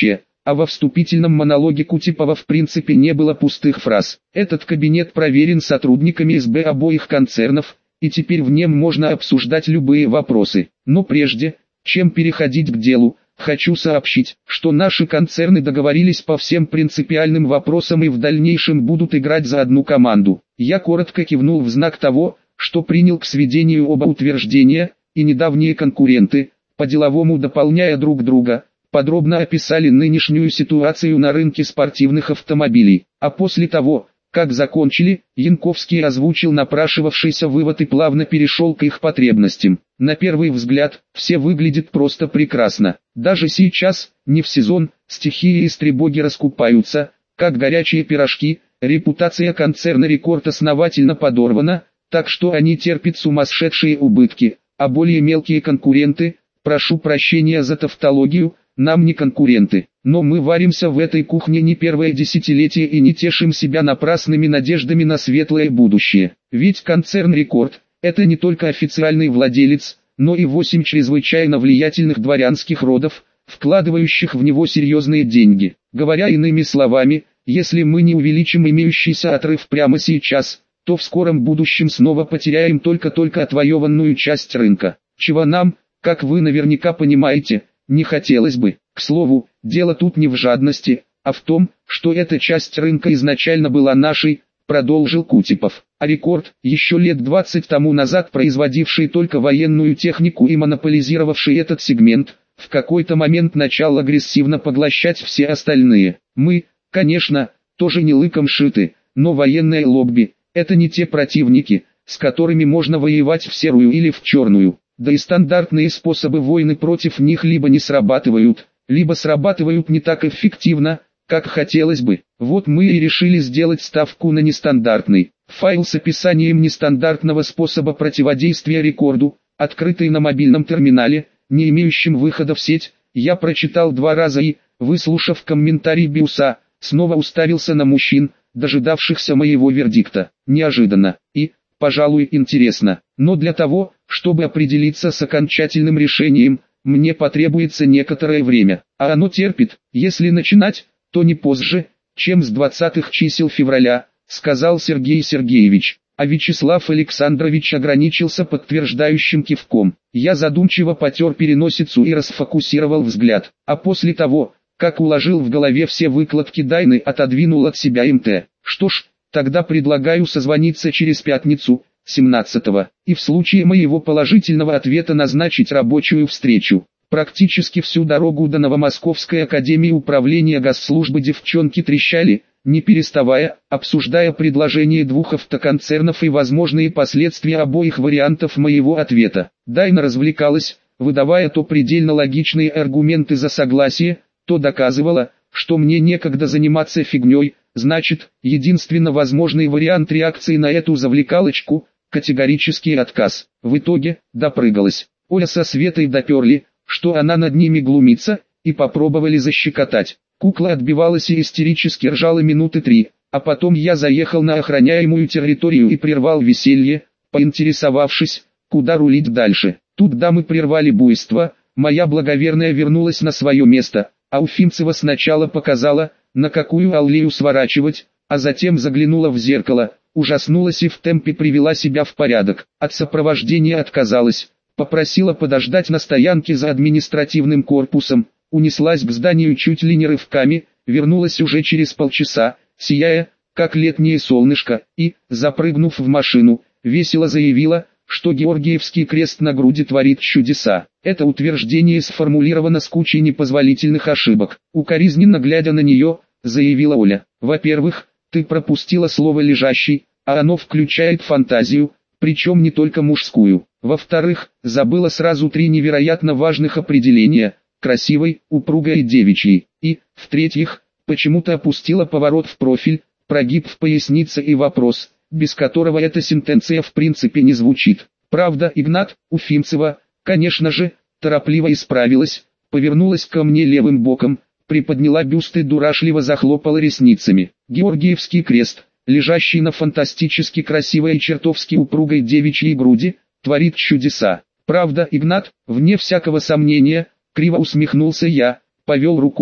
а во вступительном монологе Кутепова в принципе не было пустых фраз. Этот кабинет проверен сотрудниками СБ обоих концернов, и теперь в нем можно обсуждать любые вопросы. Но прежде, чем переходить к делу, хочу сообщить, что наши концерны договорились по всем принципиальным вопросам и в дальнейшем будут играть за одну команду. Я коротко кивнул в знак того, что принял к сведению оба утверждения, и недавние конкуренты, по-деловому дополняя друг друга, подробно описали нынешнюю ситуацию на рынке спортивных автомобилей. А после того, как закончили, Янковский озвучил напрашивавшийся вывод и плавно перешел к их потребностям. На первый взгляд, все выглядит просто прекрасно. Даже сейчас, не в сезон, стихии и стребоги раскупаются, как горячие пирожки, репутация концерна «Рекорд» основательно подорвана, так что они терпят сумасшедшие убытки, а более мелкие конкуренты, прошу прощения за тавтологию, нам не конкуренты, но мы варимся в этой кухне не первое десятилетие и не тешим себя напрасными надеждами на светлое будущее. Ведь концерн «Рекорд» – это не только официальный владелец, но и 8 чрезвычайно влиятельных дворянских родов, вкладывающих в него серьезные деньги. Говоря иными словами, если мы не увеличим имеющийся отрыв прямо сейчас, то в скором будущем снова потеряем только отвоеванную часть рынка, чего нам, как вы наверняка понимаете, не хотелось бы. К слову, дело тут не в жадности, а в том, что эта часть рынка изначально была нашей, продолжил Кутепов. А «Рекорд», еще лет 20 тому назад производивший только военную технику и монополизировавший этот сегмент, в какой-то момент начал агрессивно поглощать все остальные. Мы, конечно, тоже не лыком шиты, но военное лобби – это не те противники, с которыми можно воевать в серую или в черную. Да и стандартные способы войны против них либо не срабатывают, либо срабатывают не так эффективно, как хотелось бы. Вот мы и решили сделать ставку на нестандартный. Файл с описанием нестандартного способа противодействия «Рекорду», открытый на мобильном терминале, не имеющем выхода в сеть, я прочитал 2 раза и, выслушав комментарий Биуса, снова уставился на мужчин, дожидавшихся моего вердикта. Неожиданно и, пожалуй, интересно, но для того, чтобы определиться с окончательным решением, мне потребуется некоторое время, а оно терпит, если начинать, то не позже, чем с 20-х чисел февраля, сказал Сергей Сергеевич, а Вячеслав Александрович ограничился подтверждающим кивком. Я задумчиво потер переносицу и расфокусировал взгляд, а после того, как уложил в голове все выкладки Дайны, отодвинул от себя МТ. Что ж, тогда предлагаю созвониться через пятницу, 17-го, и в случае моего положительного ответа назначить рабочую встречу. Практически всю дорогу до Новомосковской академии управления госслужбы девчонки трещали, не переставая, обсуждая предложение 2 автоконцернов и возможные последствия обоих вариантов моего ответа. Дайна развлекалась, выдавая то предельно логичные аргументы за согласие, то доказывала, что мне некогда заниматься фигней, значит, единственно возможный вариант реакции на эту завлекалочку – категорический отказ. В итоге, допрыгалась. Оля со Светой доперли, что она над ними глумится, и попробовали защекотать. Кукла отбивалась и истерически ржала минуты 3, а потом я заехал на охраняемую территорию и прервал веселье, поинтересовавшись, куда рулить дальше. Тут дамы прервали буйство, моя благоверная вернулась на свое место, а Уфимцева сначала показала, на какую аллею сворачивать, а затем заглянула в зеркало, ужаснулась и в темпе привела себя в порядок. От сопровождения отказалась, попросила подождать на стоянке за административным корпусом, унеслась к зданию чуть ли не рывками, вернулась уже через полчаса, сияя, как летнее солнышко, и, запрыгнув в машину, весело заявила, что Георгиевский крест на груди творит чудеса. Это утверждение сформулировано с кучей непозволительных ошибок. Укоризненно глядя на нее, заявила Оля: во-первых, ты пропустила слово «лежащий», а оно включает фантазию, причем не только мужскую. Во-вторых, забыла сразу 3 невероятно важных определения: красивой, упругой и девичьей. И, в-третьих, почему-то опустила поворот в профиль, прогиб в пояснице и вопрос, без которого эта сентенция в принципе не звучит. Правда, Игнат, Уфимцева, конечно же, торопливо исправилась, повернулась ко мне левым боком, приподняла бюст и дурашливо захлопала ресницами. Георгиевский крест, лежащий на фантастически красивой и чертовски упругой девичьей груди, творит чудеса. Правда, Игнат, вне всякого сомнения, криво усмехнулся я, повел рукой,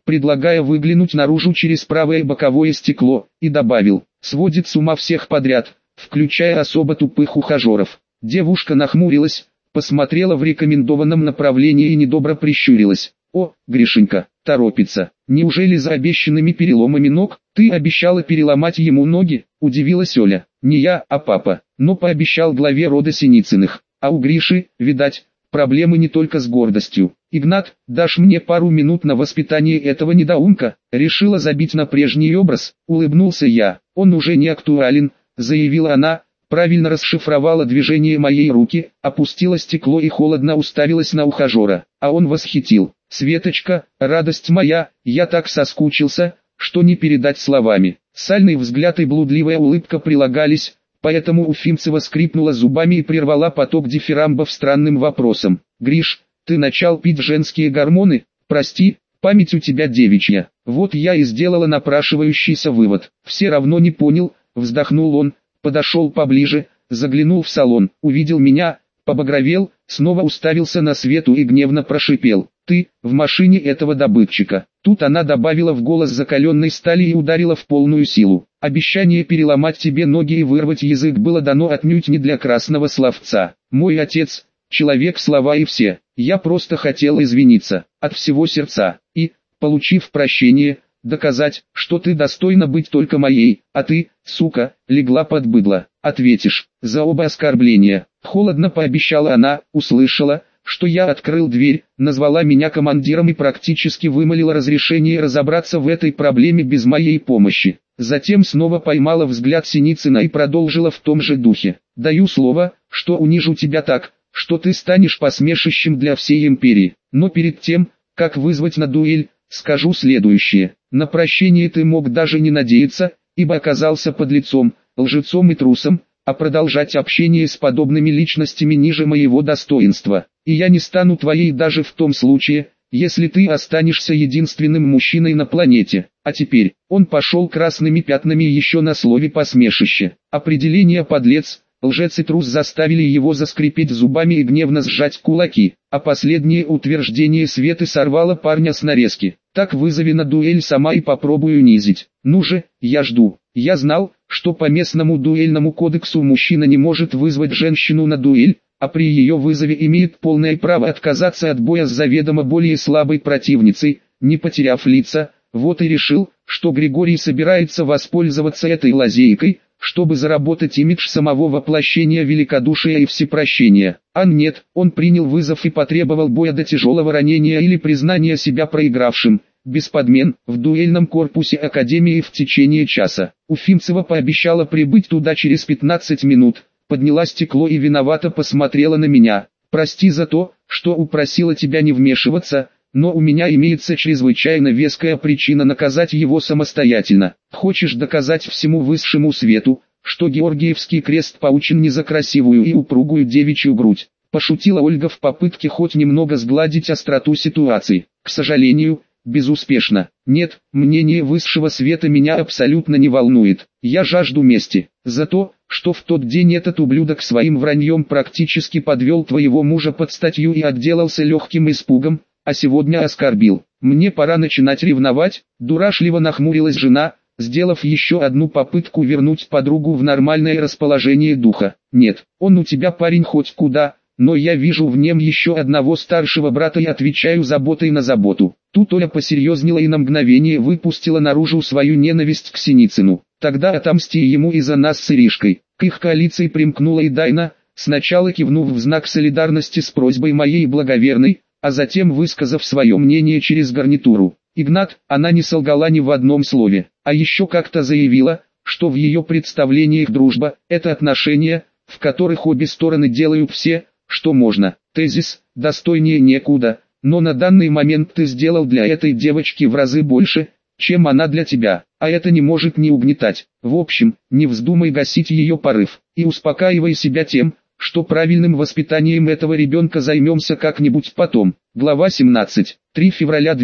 предлагая выглянуть наружу через правое боковое стекло, и добавил: «Сводит с ума всех подряд, включая особо тупых ухажеров». Девушка нахмурилась, посмотрела в рекомендованном направлении и недобро прищурилась. «О, Гришенька, торопится. Неужели за обещанными переломами ног? Ты обещала переломать ему ноги?» – удивилась Оля. «Не я, а папа, но пообещал главе рода Синицыных. А у Гриши, видать, проблемы не только с гордостью. Игнат, дашь мне пару минут на воспитание этого недоумка?» Решила забить на прежний образ, улыбнулся я. «Он уже не актуален», – заявила она. Правильно расшифровала движение моей руки, опустила стекло и холодно уставилась на ухажера, а он восхитил. «Светочка, радость моя, я так соскучился, что не передать словами». Сальный взгляд и блудливая улыбка прилагались, поэтому Уфимцева скрипнула зубами и прервала поток дифирамбов странным вопросом. «Гриш, ты начал пить женские гормоны? Прости, память у тебя девичья». Вот я и сделала напрашивающийся вывод. «Все равно не понял», вздохнул он. Подошел поближе, заглянул в салон, увидел меня, побагровел, снова уставился на Свету и гневно прошипел: «Ты, в машине этого добытчика». Тут она добавила в голос закаленной стали и ударила в полную силу. «Обещание переломать тебе ноги и вырвать язык было дано отнюдь не для красного словца. Мой отец, человек слова и все. Я просто хотел извиниться, от всего сердца, и, получив прощение, доказать, что ты достойна быть только моей, а ты, сука, легла под быдло. Ответишь за оба оскорбления». Холодно пообещала она, услышала, что я открыл дверь, назвала меня командиром и практически вымолила разрешение разобраться в этой проблеме без моей помощи. Затем снова поймала взгляд Синицына и продолжила в том же духе: «Даю слово, что унижу тебя так, что ты станешь посмешищем для всей империи. Но перед тем, как вызвать на дуэль, скажу следующее. На прощение ты мог даже не надеяться, ибо оказался подлецом, лжецом и трусом, а продолжать общение с подобными личностями ниже моего достоинства. И я не стану твоей даже в том случае, если ты останешься единственным мужчиной на планете». А теперь, он пошел красными пятнами еще на слове «посмешище». Определение «подлец», лжец и трус заставили его заскрипеть зубами и гневно сжать кулаки, а последнее утверждение Светы сорвало парня с нарезки. «Так вызови на дуэль сама и попробуй унизить». «Ну же, я жду». Я знал, что по местному дуэльному кодексу мужчина не может вызвать женщину на дуэль, а при ее вызове имеет полное право отказаться от боя с заведомо более слабой противницей, не потеряв лица. Вот и решил, что Григорий собирается воспользоваться этой лазейкой, чтобы заработать имидж самого воплощения великодушия и всепрощения. А нет, он принял вызов и потребовал боя до тяжелого ранения или признания себя проигравшим, без подмен, в дуэльном корпусе Академии в течение часа. Уфимцева пообещала прибыть туда через 15 минут, подняла стекло и виновато посмотрела на меня. «Прости за то, что упросила тебя не вмешиваться, но у меня имеется чрезвычайно веская причина наказать его самостоятельно. Хочешь доказать всему высшему свету, что Георгиевский крест поучен не за красивую и упругую девичью грудь?» Пошутила Ольга в попытке хоть немного сгладить остроту ситуации. «К сожалению, безуспешно. Нет, мнение высшего света меня абсолютно не волнует. Я жажду мести. За то, что в тот день этот ублюдок своим враньем практически подвел твоего мужа под статью и отделался легким испугом, а сегодня оскорбил. Мне пора начинать ревновать», дурашливо нахмурилась жена, сделав еще одну попытку вернуть подругу в нормальное расположение духа. «Нет, он у тебя парень хоть куда, но я вижу в нем еще одного старшего брата и отвечаю заботой на заботу». Тут Оля посерьезнела и на мгновение выпустила наружу свою ненависть к Синицыну. «Тогда отомсти ему и за нас с Иришкой». К их коалиции примкнула и Дайна, сначала кивнув в знак солидарности с просьбой моей благоверной, а затем высказав свое мнение через гарнитуру. Игнат, она не солгала ни в одном слове, а еще как-то заявила, что в ее представлениях дружба – это отношения, в которых обе стороны делают все, что можно. Тезис: достойнее некуда, но на данный момент ты сделал для этой девочки в разы больше, чем она для тебя, а это не может не угнетать. В общем, не вздумай гасить ее порыв, и успокаивай себя тем, что правильным воспитанием этого ребенка займемся как-нибудь потом. Глава 17. 3 февраля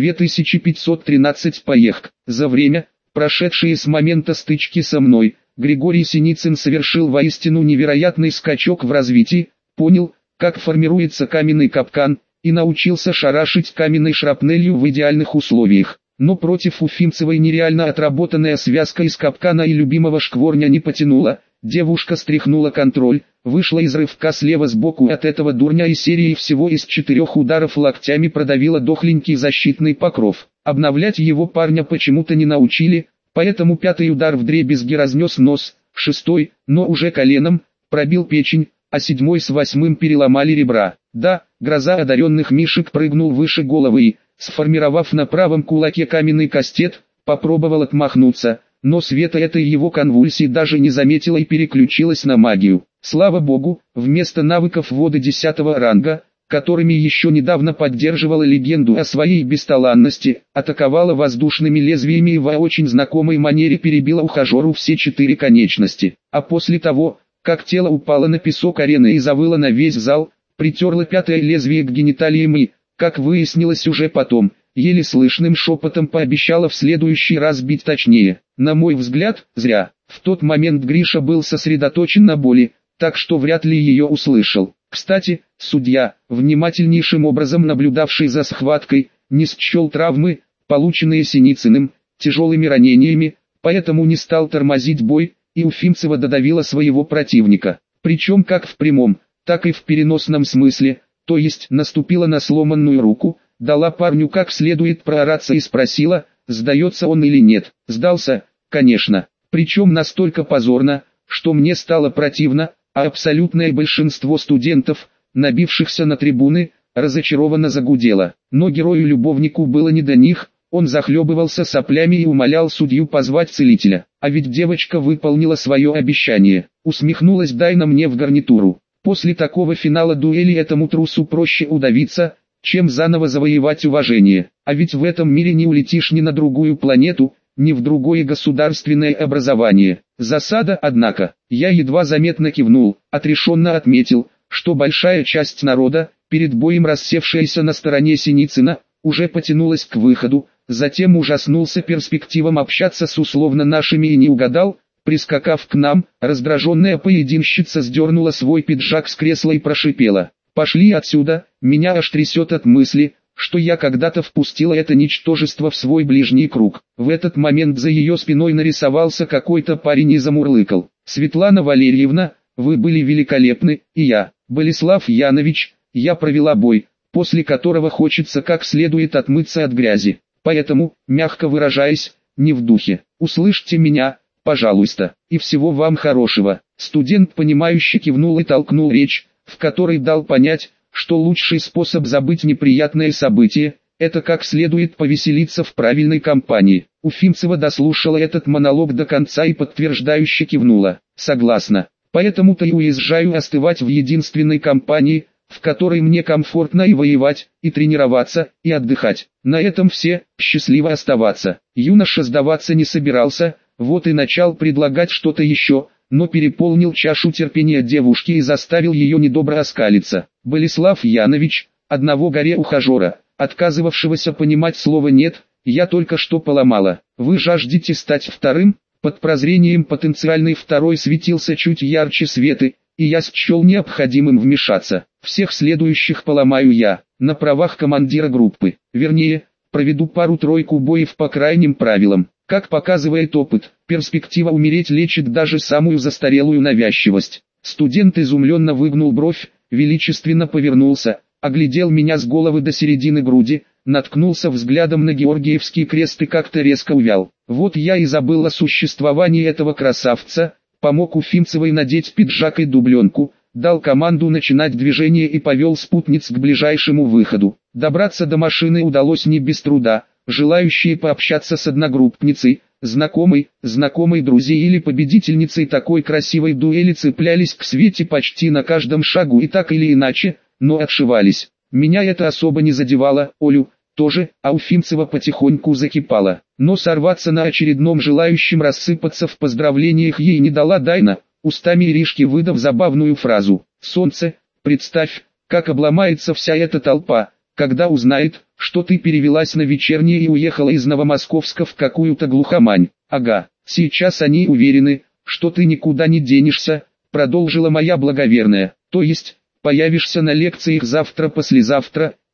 2513. Поехк. За время, прошедшее с момента стычки со мной, Григорий Синицын совершил воистину невероятный скачок в развитии, понял, как формируется каменный капкан, и научился шарашить каменной шрапнелью в идеальных условиях. но против Уфимцевой нереально отработанная связка из капкана и любимого шкворня не потянула. Девушка стряхнула контроль, вышла из рывка слева сбоку от этого дурня и серией всего из 4 ударов локтями продавила дохленький защитный покров. Обновлять его парня почему-то не научили, поэтому 5-й удар вдребезги разнес нос, 6-й, но уже коленом, пробил печень, а 7-й с 8-м переломали ребра. Да, гроза одаренных мишек прыгнул выше головы и, сформировав на правом кулаке каменный кастет, попробовал отмахнуться, но Света этой его конвульсии даже не заметила и переключилась на магию. Слава богу, вместо навыков воды 10-го ранга, которыми еще недавно поддерживала легенду о своей бесталанности, атаковала воздушными лезвиями и в очень знакомой манере перебила ухажеру все 4 конечности. А после того, как тело упало на песок арены и завыло на весь зал, притерла 5-е лезвие к гениталиям и, как выяснилось уже потом, еле слышным шепотом пообещала в следующий раз бить точнее. На мой взгляд, зря. В тот момент Гриша был сосредоточен на боли, так что вряд ли ее услышал. Кстати, судья, внимательнейшим образом наблюдавший за схваткой, не счел травмы, полученные Синицыным, тяжелыми ранениями, поэтому не стал тормозить бой, и Уфимцева додавила своего противника. Причем как в прямом, так и в переносном смысле, то есть наступила на сломанную руку, дала парню как следует проораться и спросила, сдается он или нет. Сдался, конечно, причем настолько позорно, что мне стало противно, а абсолютное большинство студентов, набившихся на трибуны, разочарованно загудело. Но герою-любовнику было не до них, он захлебывался соплями и умолял судью позвать целителя. А ведь девочка выполнила свое обещание, усмехнулась Дайна мне в гарнитуру. После такого финала дуэли этому трусу проще удавиться, чем заново завоевать уважение. А ведь в этом мире не улетишь ни на другую планету, ни в другое государственное образование. Засада, однако. Я едва заметно кивнул, отрешенно отметил, что большая часть народа, перед боем рассевшаяся на стороне Синицына, уже потянулась к выходу, затем ужаснулся перспективам общаться с условно нашими и не угадал. Прискакав к нам, раздраженная поединщица сдернула свой пиджак с кресла и прошипела: «Пошли отсюда, меня аж трясет от мысли, что я когда-то впустила это ничтожество в свой ближний круг». В этот момент за ее спиной нарисовался какой-то парень и замурлыкал: «Светлана Валерьевна, вы были великолепны, и я, Болеслав Янович, я провела бой, после которого хочется как следует отмыться от грязи, поэтому, мягко выражаясь, не в духе. Услышьте меня, пожалуйста, и всего вам хорошего». Студент понимающе кивнул и толкнул речь, в которой дал понять, что лучший способ забыть неприятное событие – это как следует повеселиться в правильной компании. Уфимцева дослушала этот монолог до конца и подтверждающе кивнула. «Согласна, поэтому-то и уезжаю остывать в единственной компании, в которой мне комфортно и воевать, и тренироваться, и отдыхать. На этом все, счастливо оставаться». Юноша сдаваться не собирался, вот и начал предлагать что-то еще, но переполнил чашу терпения девушки и заставил ее недобро оскалиться. «Болеслав Янович, одного горе ухажера, отказывавшегося понимать слово «нет», я только что поломала. Вы жаждете стать вторым?» Под прозрением потенциальный второй светился чуть ярче Светы, и я счел необходимым вмешаться. «Всех следующих поломаю я, на правах командира группы. Вернее, проведу пару-тройку боев по крайним правилам. Как показывает опыт, перспектива умереть лечит даже самую застарелую навязчивость». Студент изумленно выгнул бровь, величественно повернулся, оглядел меня с головы до середины груди, наткнулся взглядом на Георгиевский крест и как-то резко увял. Вот я и забыл о существовании этого красавца, помог Уфимцевой надеть пиджак и дубленку, дал команду начинать движение и повел спутниц к ближайшему выходу. Добраться до машины удалось не без труда. Желающие пообщаться с одногруппницей, знакомой друзей или победительницей такой красивой дуэли цеплялись к Свете почти на каждом шагу и так или иначе, но отшивались. Меня это особо не задевало, Олю тоже, а Уфимцева потихоньку закипала. Но сорваться на очередном желающем рассыпаться в поздравлениях ей не дала Дайна, устами Иришки выдав забавную фразу: «Солнце, представь, как обломается вся эта толпа, когда узнает, что ты перевелась на вечернее и уехала из Новомосковска в какую-то глухомань». «Ага, сейчас они уверены, что ты никуда не денешься», продолжила моя благоверная. «То есть, появишься на лекциях завтра-послезавтра,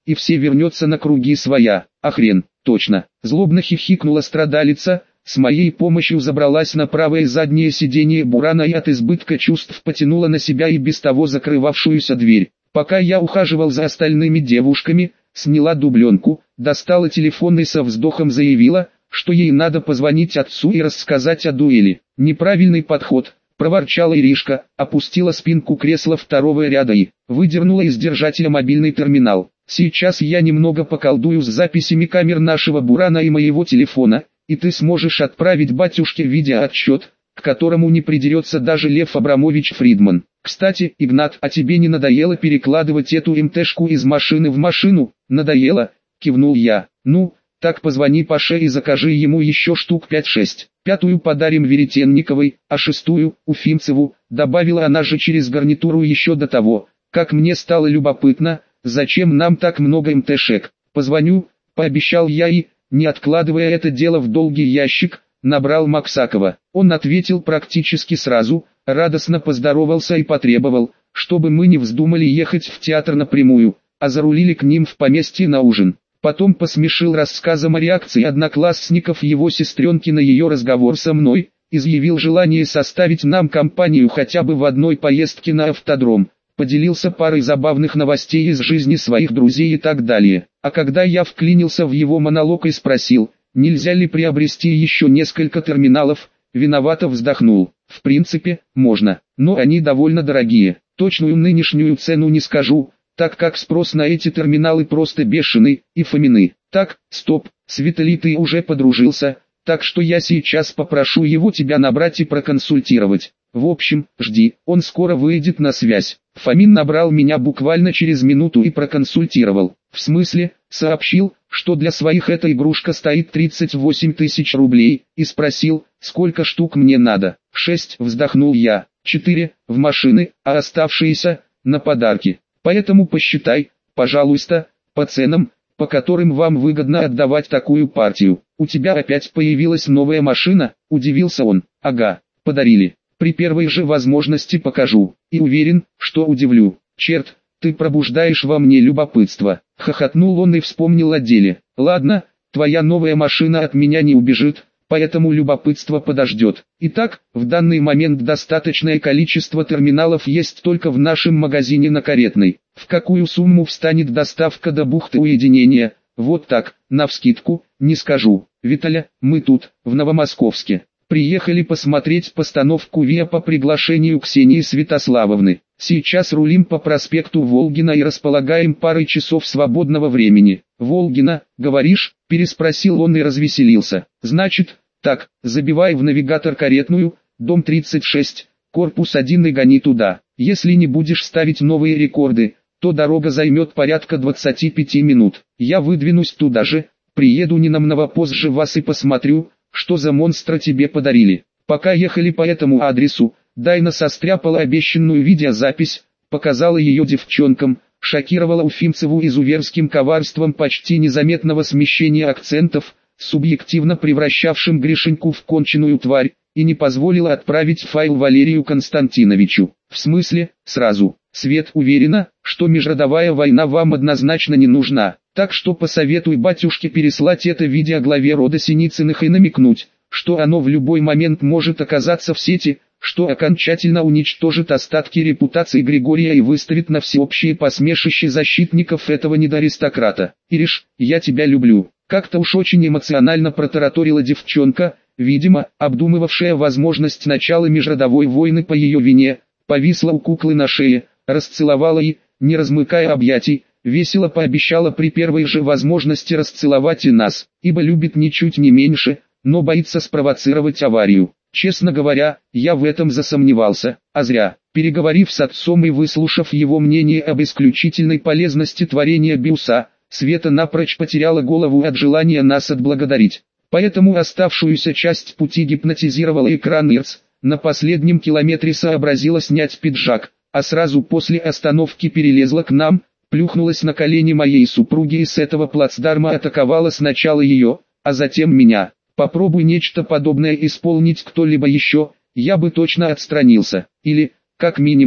и все вернется на круги своя. А хрен, точно. Злобно хихикнула страдалица, с моей помощью забралась на правое заднее сиденье бурана и от избытка чувств потянула на себя и без того закрывавшуюся дверь. Пока я ухаживал за остальными девушками, сняла дубленку, достала телефон и со вздохом заявила, что ей надо позвонить отцу и рассказать о дуэли. Неправильный подход, проворчала Иришка, опустила спинку кресла второго ряда и выдернула из держателя мобильный терминал. Сейчас я немного поколдую с записями камер нашего бурана и моего телефона, и ты сможешь отправить батюшке видеоотчет, к которому не придерется даже Лев Абрамович Фридман. Кстати, Игнат, а тебе не надоело перекладывать эту МТшку из машины в машину? Надоело, кивнул я. Ну, так позвони Паше и закажи ему еще штук 5-6. Пятую подарим Веретенниковой, а шестую – Уфимцеву, добавила она же через гарнитуру еще до того, как мне стало любопытно, зачем нам так много МТшек. Позвоню, пообещал я и, не откладывая это дело в долгий ящик, набрал Максакова. Он ответил практически сразу, радостно поздоровался и потребовал, чтобы мы не вздумали ехать в театр напрямую, а зарулили к ним в поместье на ужин. Потом посмешил рассказом о реакции одноклассников его сестренки на ее разговор со мной, изъявил желание составить нам компанию хотя бы в одной поездке на автодром, поделился парой забавных новостей из жизни своих друзей и так далее. А когда я вклинился в его монолог и спросил, нельзя ли приобрести еще несколько терминалов, виновато вздохнул. В принципе, можно, но они довольно дорогие. Точную нынешнюю цену не скажу, так как спрос на эти терминалы просто бешеный, и Фомины. Так, стоп, с Виталий ты уже подружился, так что я сейчас попрошу его тебя набрать и проконсультировать. В общем, жди, он скоро выйдет на связь. Фомин набрал меня буквально через минуту и проконсультировал. В смысле, сообщил, что для своих эта игрушка стоит 38 тысяч рублей, и спросил, сколько штук мне надо. 6, вздохнул я, 4, в машины, а оставшиеся, на подарки. Поэтому посчитай, пожалуйста, по ценам, по которым вам выгодно отдавать такую партию. У тебя опять появилась новая машина, удивился он. Ага, подарили. При первой же возможности покажу, и уверен, что удивлю. Черт, ты пробуждаешь во мне любопытство. Хохотнул он и вспомнил о деле. Ладно, твоя новая машина от меня не убежит, поэтому любопытство подождет. Итак, в данный момент достаточное количество терминалов есть только в нашем магазине на Каретной. В какую сумму встанет доставка до бухты уединения? Вот так, навскидку, не скажу. Виталя, мы тут, в Новомосковске. Приехали посмотреть постановку ВИА по приглашению Ксении Святославовны. Сейчас рулим по проспекту Волгина и располагаем парой часов свободного времени. Волгина, говоришь? Переспросил он и развеселился. Значит, так, забивай в навигатор Каретную, дом 36, корпус 1 и гони туда. Если не будешь ставить новые рекорды, то дорога займет порядка 25 минут. Я выдвинусь туда же, приеду ненамного позже вас и посмотрю, что за монстра тебе подарили. Пока ехали по этому адресу, Дайна состряпала обещанную видеозапись, показала ее девчонкам, шокировала Уфимцеву изуверским коварством почти незаметного смещения акцентов, субъективно превращавшим Гришеньку в конченую тварь, и не позволила отправить файл Валерию Константиновичу. В смысле, сразу. Свет уверена, что межродовая война вам однозначно не нужна, так что посоветуй батюшке переслать это видео главе рода Синицыных и намекнуть, что оно в любой момент может оказаться в сети, что окончательно уничтожит остатки репутации Григория и выставит на всеобщее посмешище защитников этого недоаристократа. Ириш, я тебя люблю. Как-то уж очень эмоционально протараторила девчонка, видимо, обдумывавшая возможность начала межродовой войны по ее вине, повисла у куклы на шее, расцеловала и, не размыкая объятий, весело пообещала при первой же возможности расцеловать и нас, ибо любит ничуть не меньше, но боится спровоцировать аварию. Честно говоря, я в этом засомневался, а зря. Переговорив с отцом и выслушав его мнение об исключительной полезности творения Биуса, Света напрочь потеряла голову от желания нас отблагодарить. Поэтому оставшуюся часть пути гипнотизировала экран ИРЦ, на последнем километре сообразила снять пиджак, а сразу после остановки перелезла к нам, плюхнулась на колени моей супруги и с этого плацдарма атаковала сначала ее, а затем меня. Попробуй нечто подобное исполнить кто-либо еще, я бы точно отстранился, или, как минимум,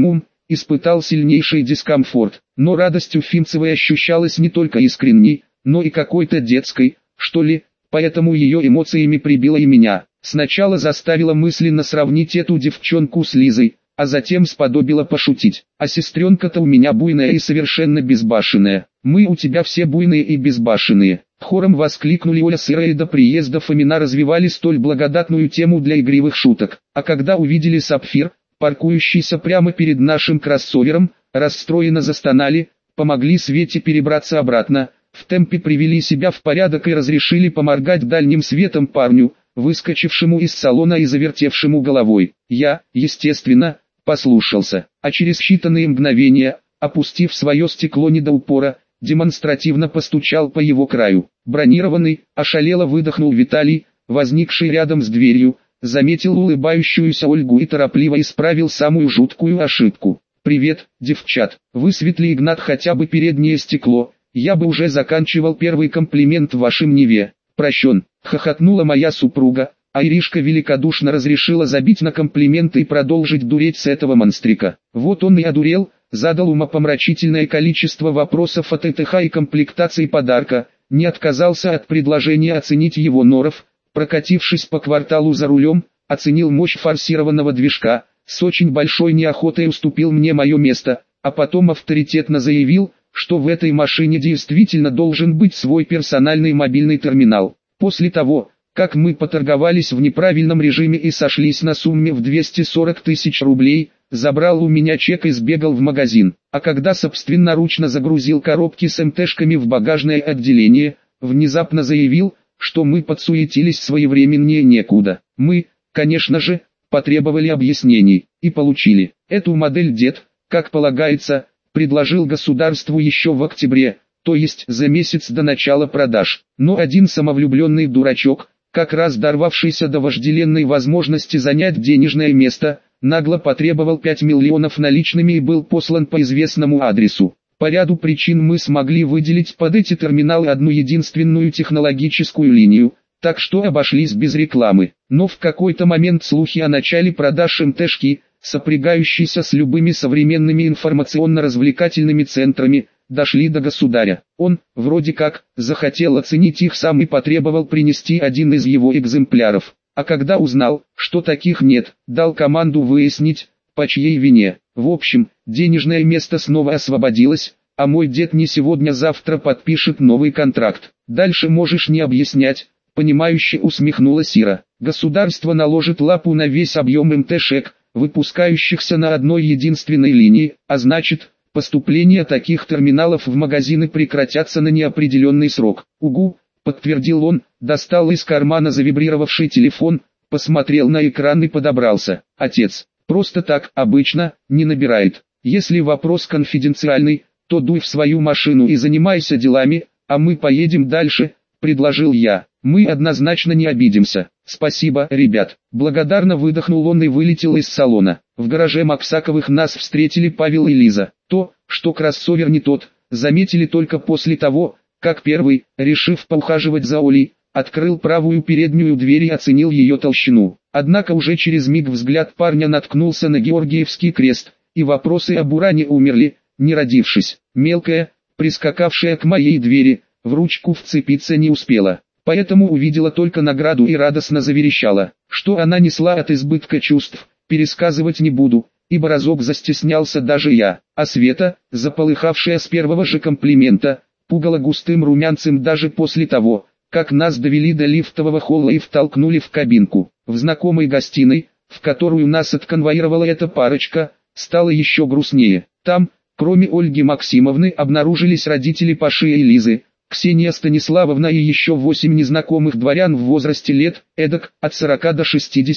испытал сильнейший дискомфорт. Но радость Уфимцевой ощущалась не только искренней, но и какой-то детской, что ли, поэтому ее эмоциями прибило и меня. Сначала заставила мысленно сравнить эту девчонку с Лизой, а затем сподобила пошутить. А сестренка-то у меня буйная и совершенно безбашенная. Мы у тебя все буйные и безбашенные. Хором воскликнули Оля с Ирой, и до приезда Фомина развивали столь благодатную тему для игривых шуток. А когда увидели сапфир, паркующийся прямо перед нашим кроссовером, расстроенно застонали, помогли Свете перебраться обратно, в темпе привели себя в порядок и разрешили поморгать дальним светом парню, выскочившему из салона и завертевшему головой. Я, естественно, послушался, а через считанные мгновения, опустив свое стекло не до упора, демонстративно постучал по его краю. Бронированный, ошалело выдохнул Виталий, возникший рядом с дверью, заметил улыбающуюся Ольгу и торопливо исправил самую жуткую ошибку. «Привет, девчат, высветли, Игнат, хотя бы переднее стекло, я бы уже заканчивал первый комплимент вашим Неве». «Прощен», — хохотнула моя супруга, а Иришка великодушно разрешила забить на комплименты и продолжить дуреть с этого монстрика. Вот он и одурел, задал умопомрачительное количество вопросов о ТТХ и комплектации подарка, не отказался от предложения оценить его норов, прокатившись по кварталу за рулем, оценил мощь форсированного движка, с очень большой неохотой уступил мне мое место, а потом авторитетно заявил, что в этой машине действительно должен быть свой персональный мобильный терминал. После того, как мы поторговались в неправильном режиме и сошлись на сумме в 240 тысяч рублей, забрал у меня чек и сбегал в магазин. А когда собственноручно загрузил коробки с МТшками в багажное отделение, внезапно заявил, что мы подсуетились своевременнее некуда. Мы, конечно же, потребовали объяснений, и получили. Эту модель дед, как полагается, предложил государству еще в октябре, то есть за месяц до начала продаж. Но один самовлюбленный дурачок, как раз дорвавшийся до вожделенной возможности занять денежное место, нагло потребовал 5 миллионов наличными и был послан по известному адресу. По ряду причин мы смогли выделить под эти терминалы одну единственную технологическую линию, так что обошлись без рекламы. Но в какой-то момент слухи о начале продаж МТшки, сопрягающиеся с любыми современными информационно-развлекательными центрами, дошли до государя. Он, вроде как, захотел оценить их сам и потребовал принести один из его экземпляров. А когда узнал, что таких нет, дал команду выяснить, по чьей вине. В общем, денежное место снова освободилось, а мой дед не сегодня-завтра подпишет новый контракт. Дальше можешь не объяснять, понимающе усмехнулась Ира. Государство наложит лапу на весь объем МТшек, выпускающихся на одной единственной линии, а значит, поступления таких терминалов в магазины прекратятся на неопределенный срок. «Угу», подтвердил он, достал из кармана завибрировавший телефон, посмотрел на экран и подобрался. «Отец, просто так, обычно, не набирает. Если вопрос конфиденциальный, то дуй в свою машину и занимайся делами, а мы поедем дальше», предложил я. «Мы однозначно не обидимся. Спасибо, ребят». Благодарно выдохнул он и вылетел из салона. В гараже Максаковых нас встретили Павел и Лиза. То, что кроссовер не тот, заметили только после того, как первый, решив поухаживать за Олей, открыл правую переднюю дверь и оценил ее толщину. Однако уже через миг взгляд парня наткнулся на Георгиевский крест, и вопросы об уране умерли, не родившись. Мелкая, прискакавшая к моей двери, в ручку вцепиться не успела. Поэтому увидела только награду и радостно заверещала. Что она несла от избытка чувств, пересказывать не буду, ибо разок застеснялся даже я. А Света, заполыхавшая с первого же комплимента, пугала густым румянцем даже после того, как нас довели до лифтового холла и втолкнули в кабинку. В знакомой гостиной, в которую нас отконвоировала эта парочка, стало еще грустнее. Там, кроме Ольги Максимовны, обнаружились родители Паши и Лизы, Ксения Станиславовна и еще 8 незнакомых дворян в возрасте лет, эдак, от 40 до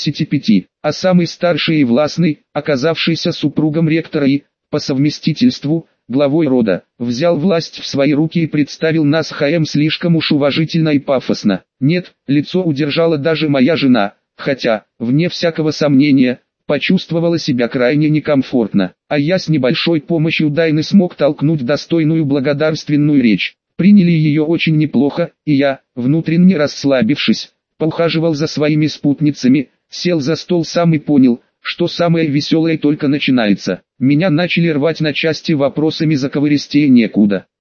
65, а самый старший и властный, оказавшийся супругом ректора и, по совместительству, главой рода, взял власть в свои руки и представил нас ХМ слишком уж уважительно и пафосно. Нет, лицо удержала даже моя жена, хотя, вне всякого сомнения, почувствовала себя крайне некомфортно, а я с небольшой помощью Дайны смог толкнуть достойную благодарственную речь. Приняли ее очень неплохо, и я, внутренне расслабившись, поухаживал за своими спутницами, сел за стол сам и понял, что самое веселое только начинается. Меня начали рвать на части вопросами, заковыристее некуда.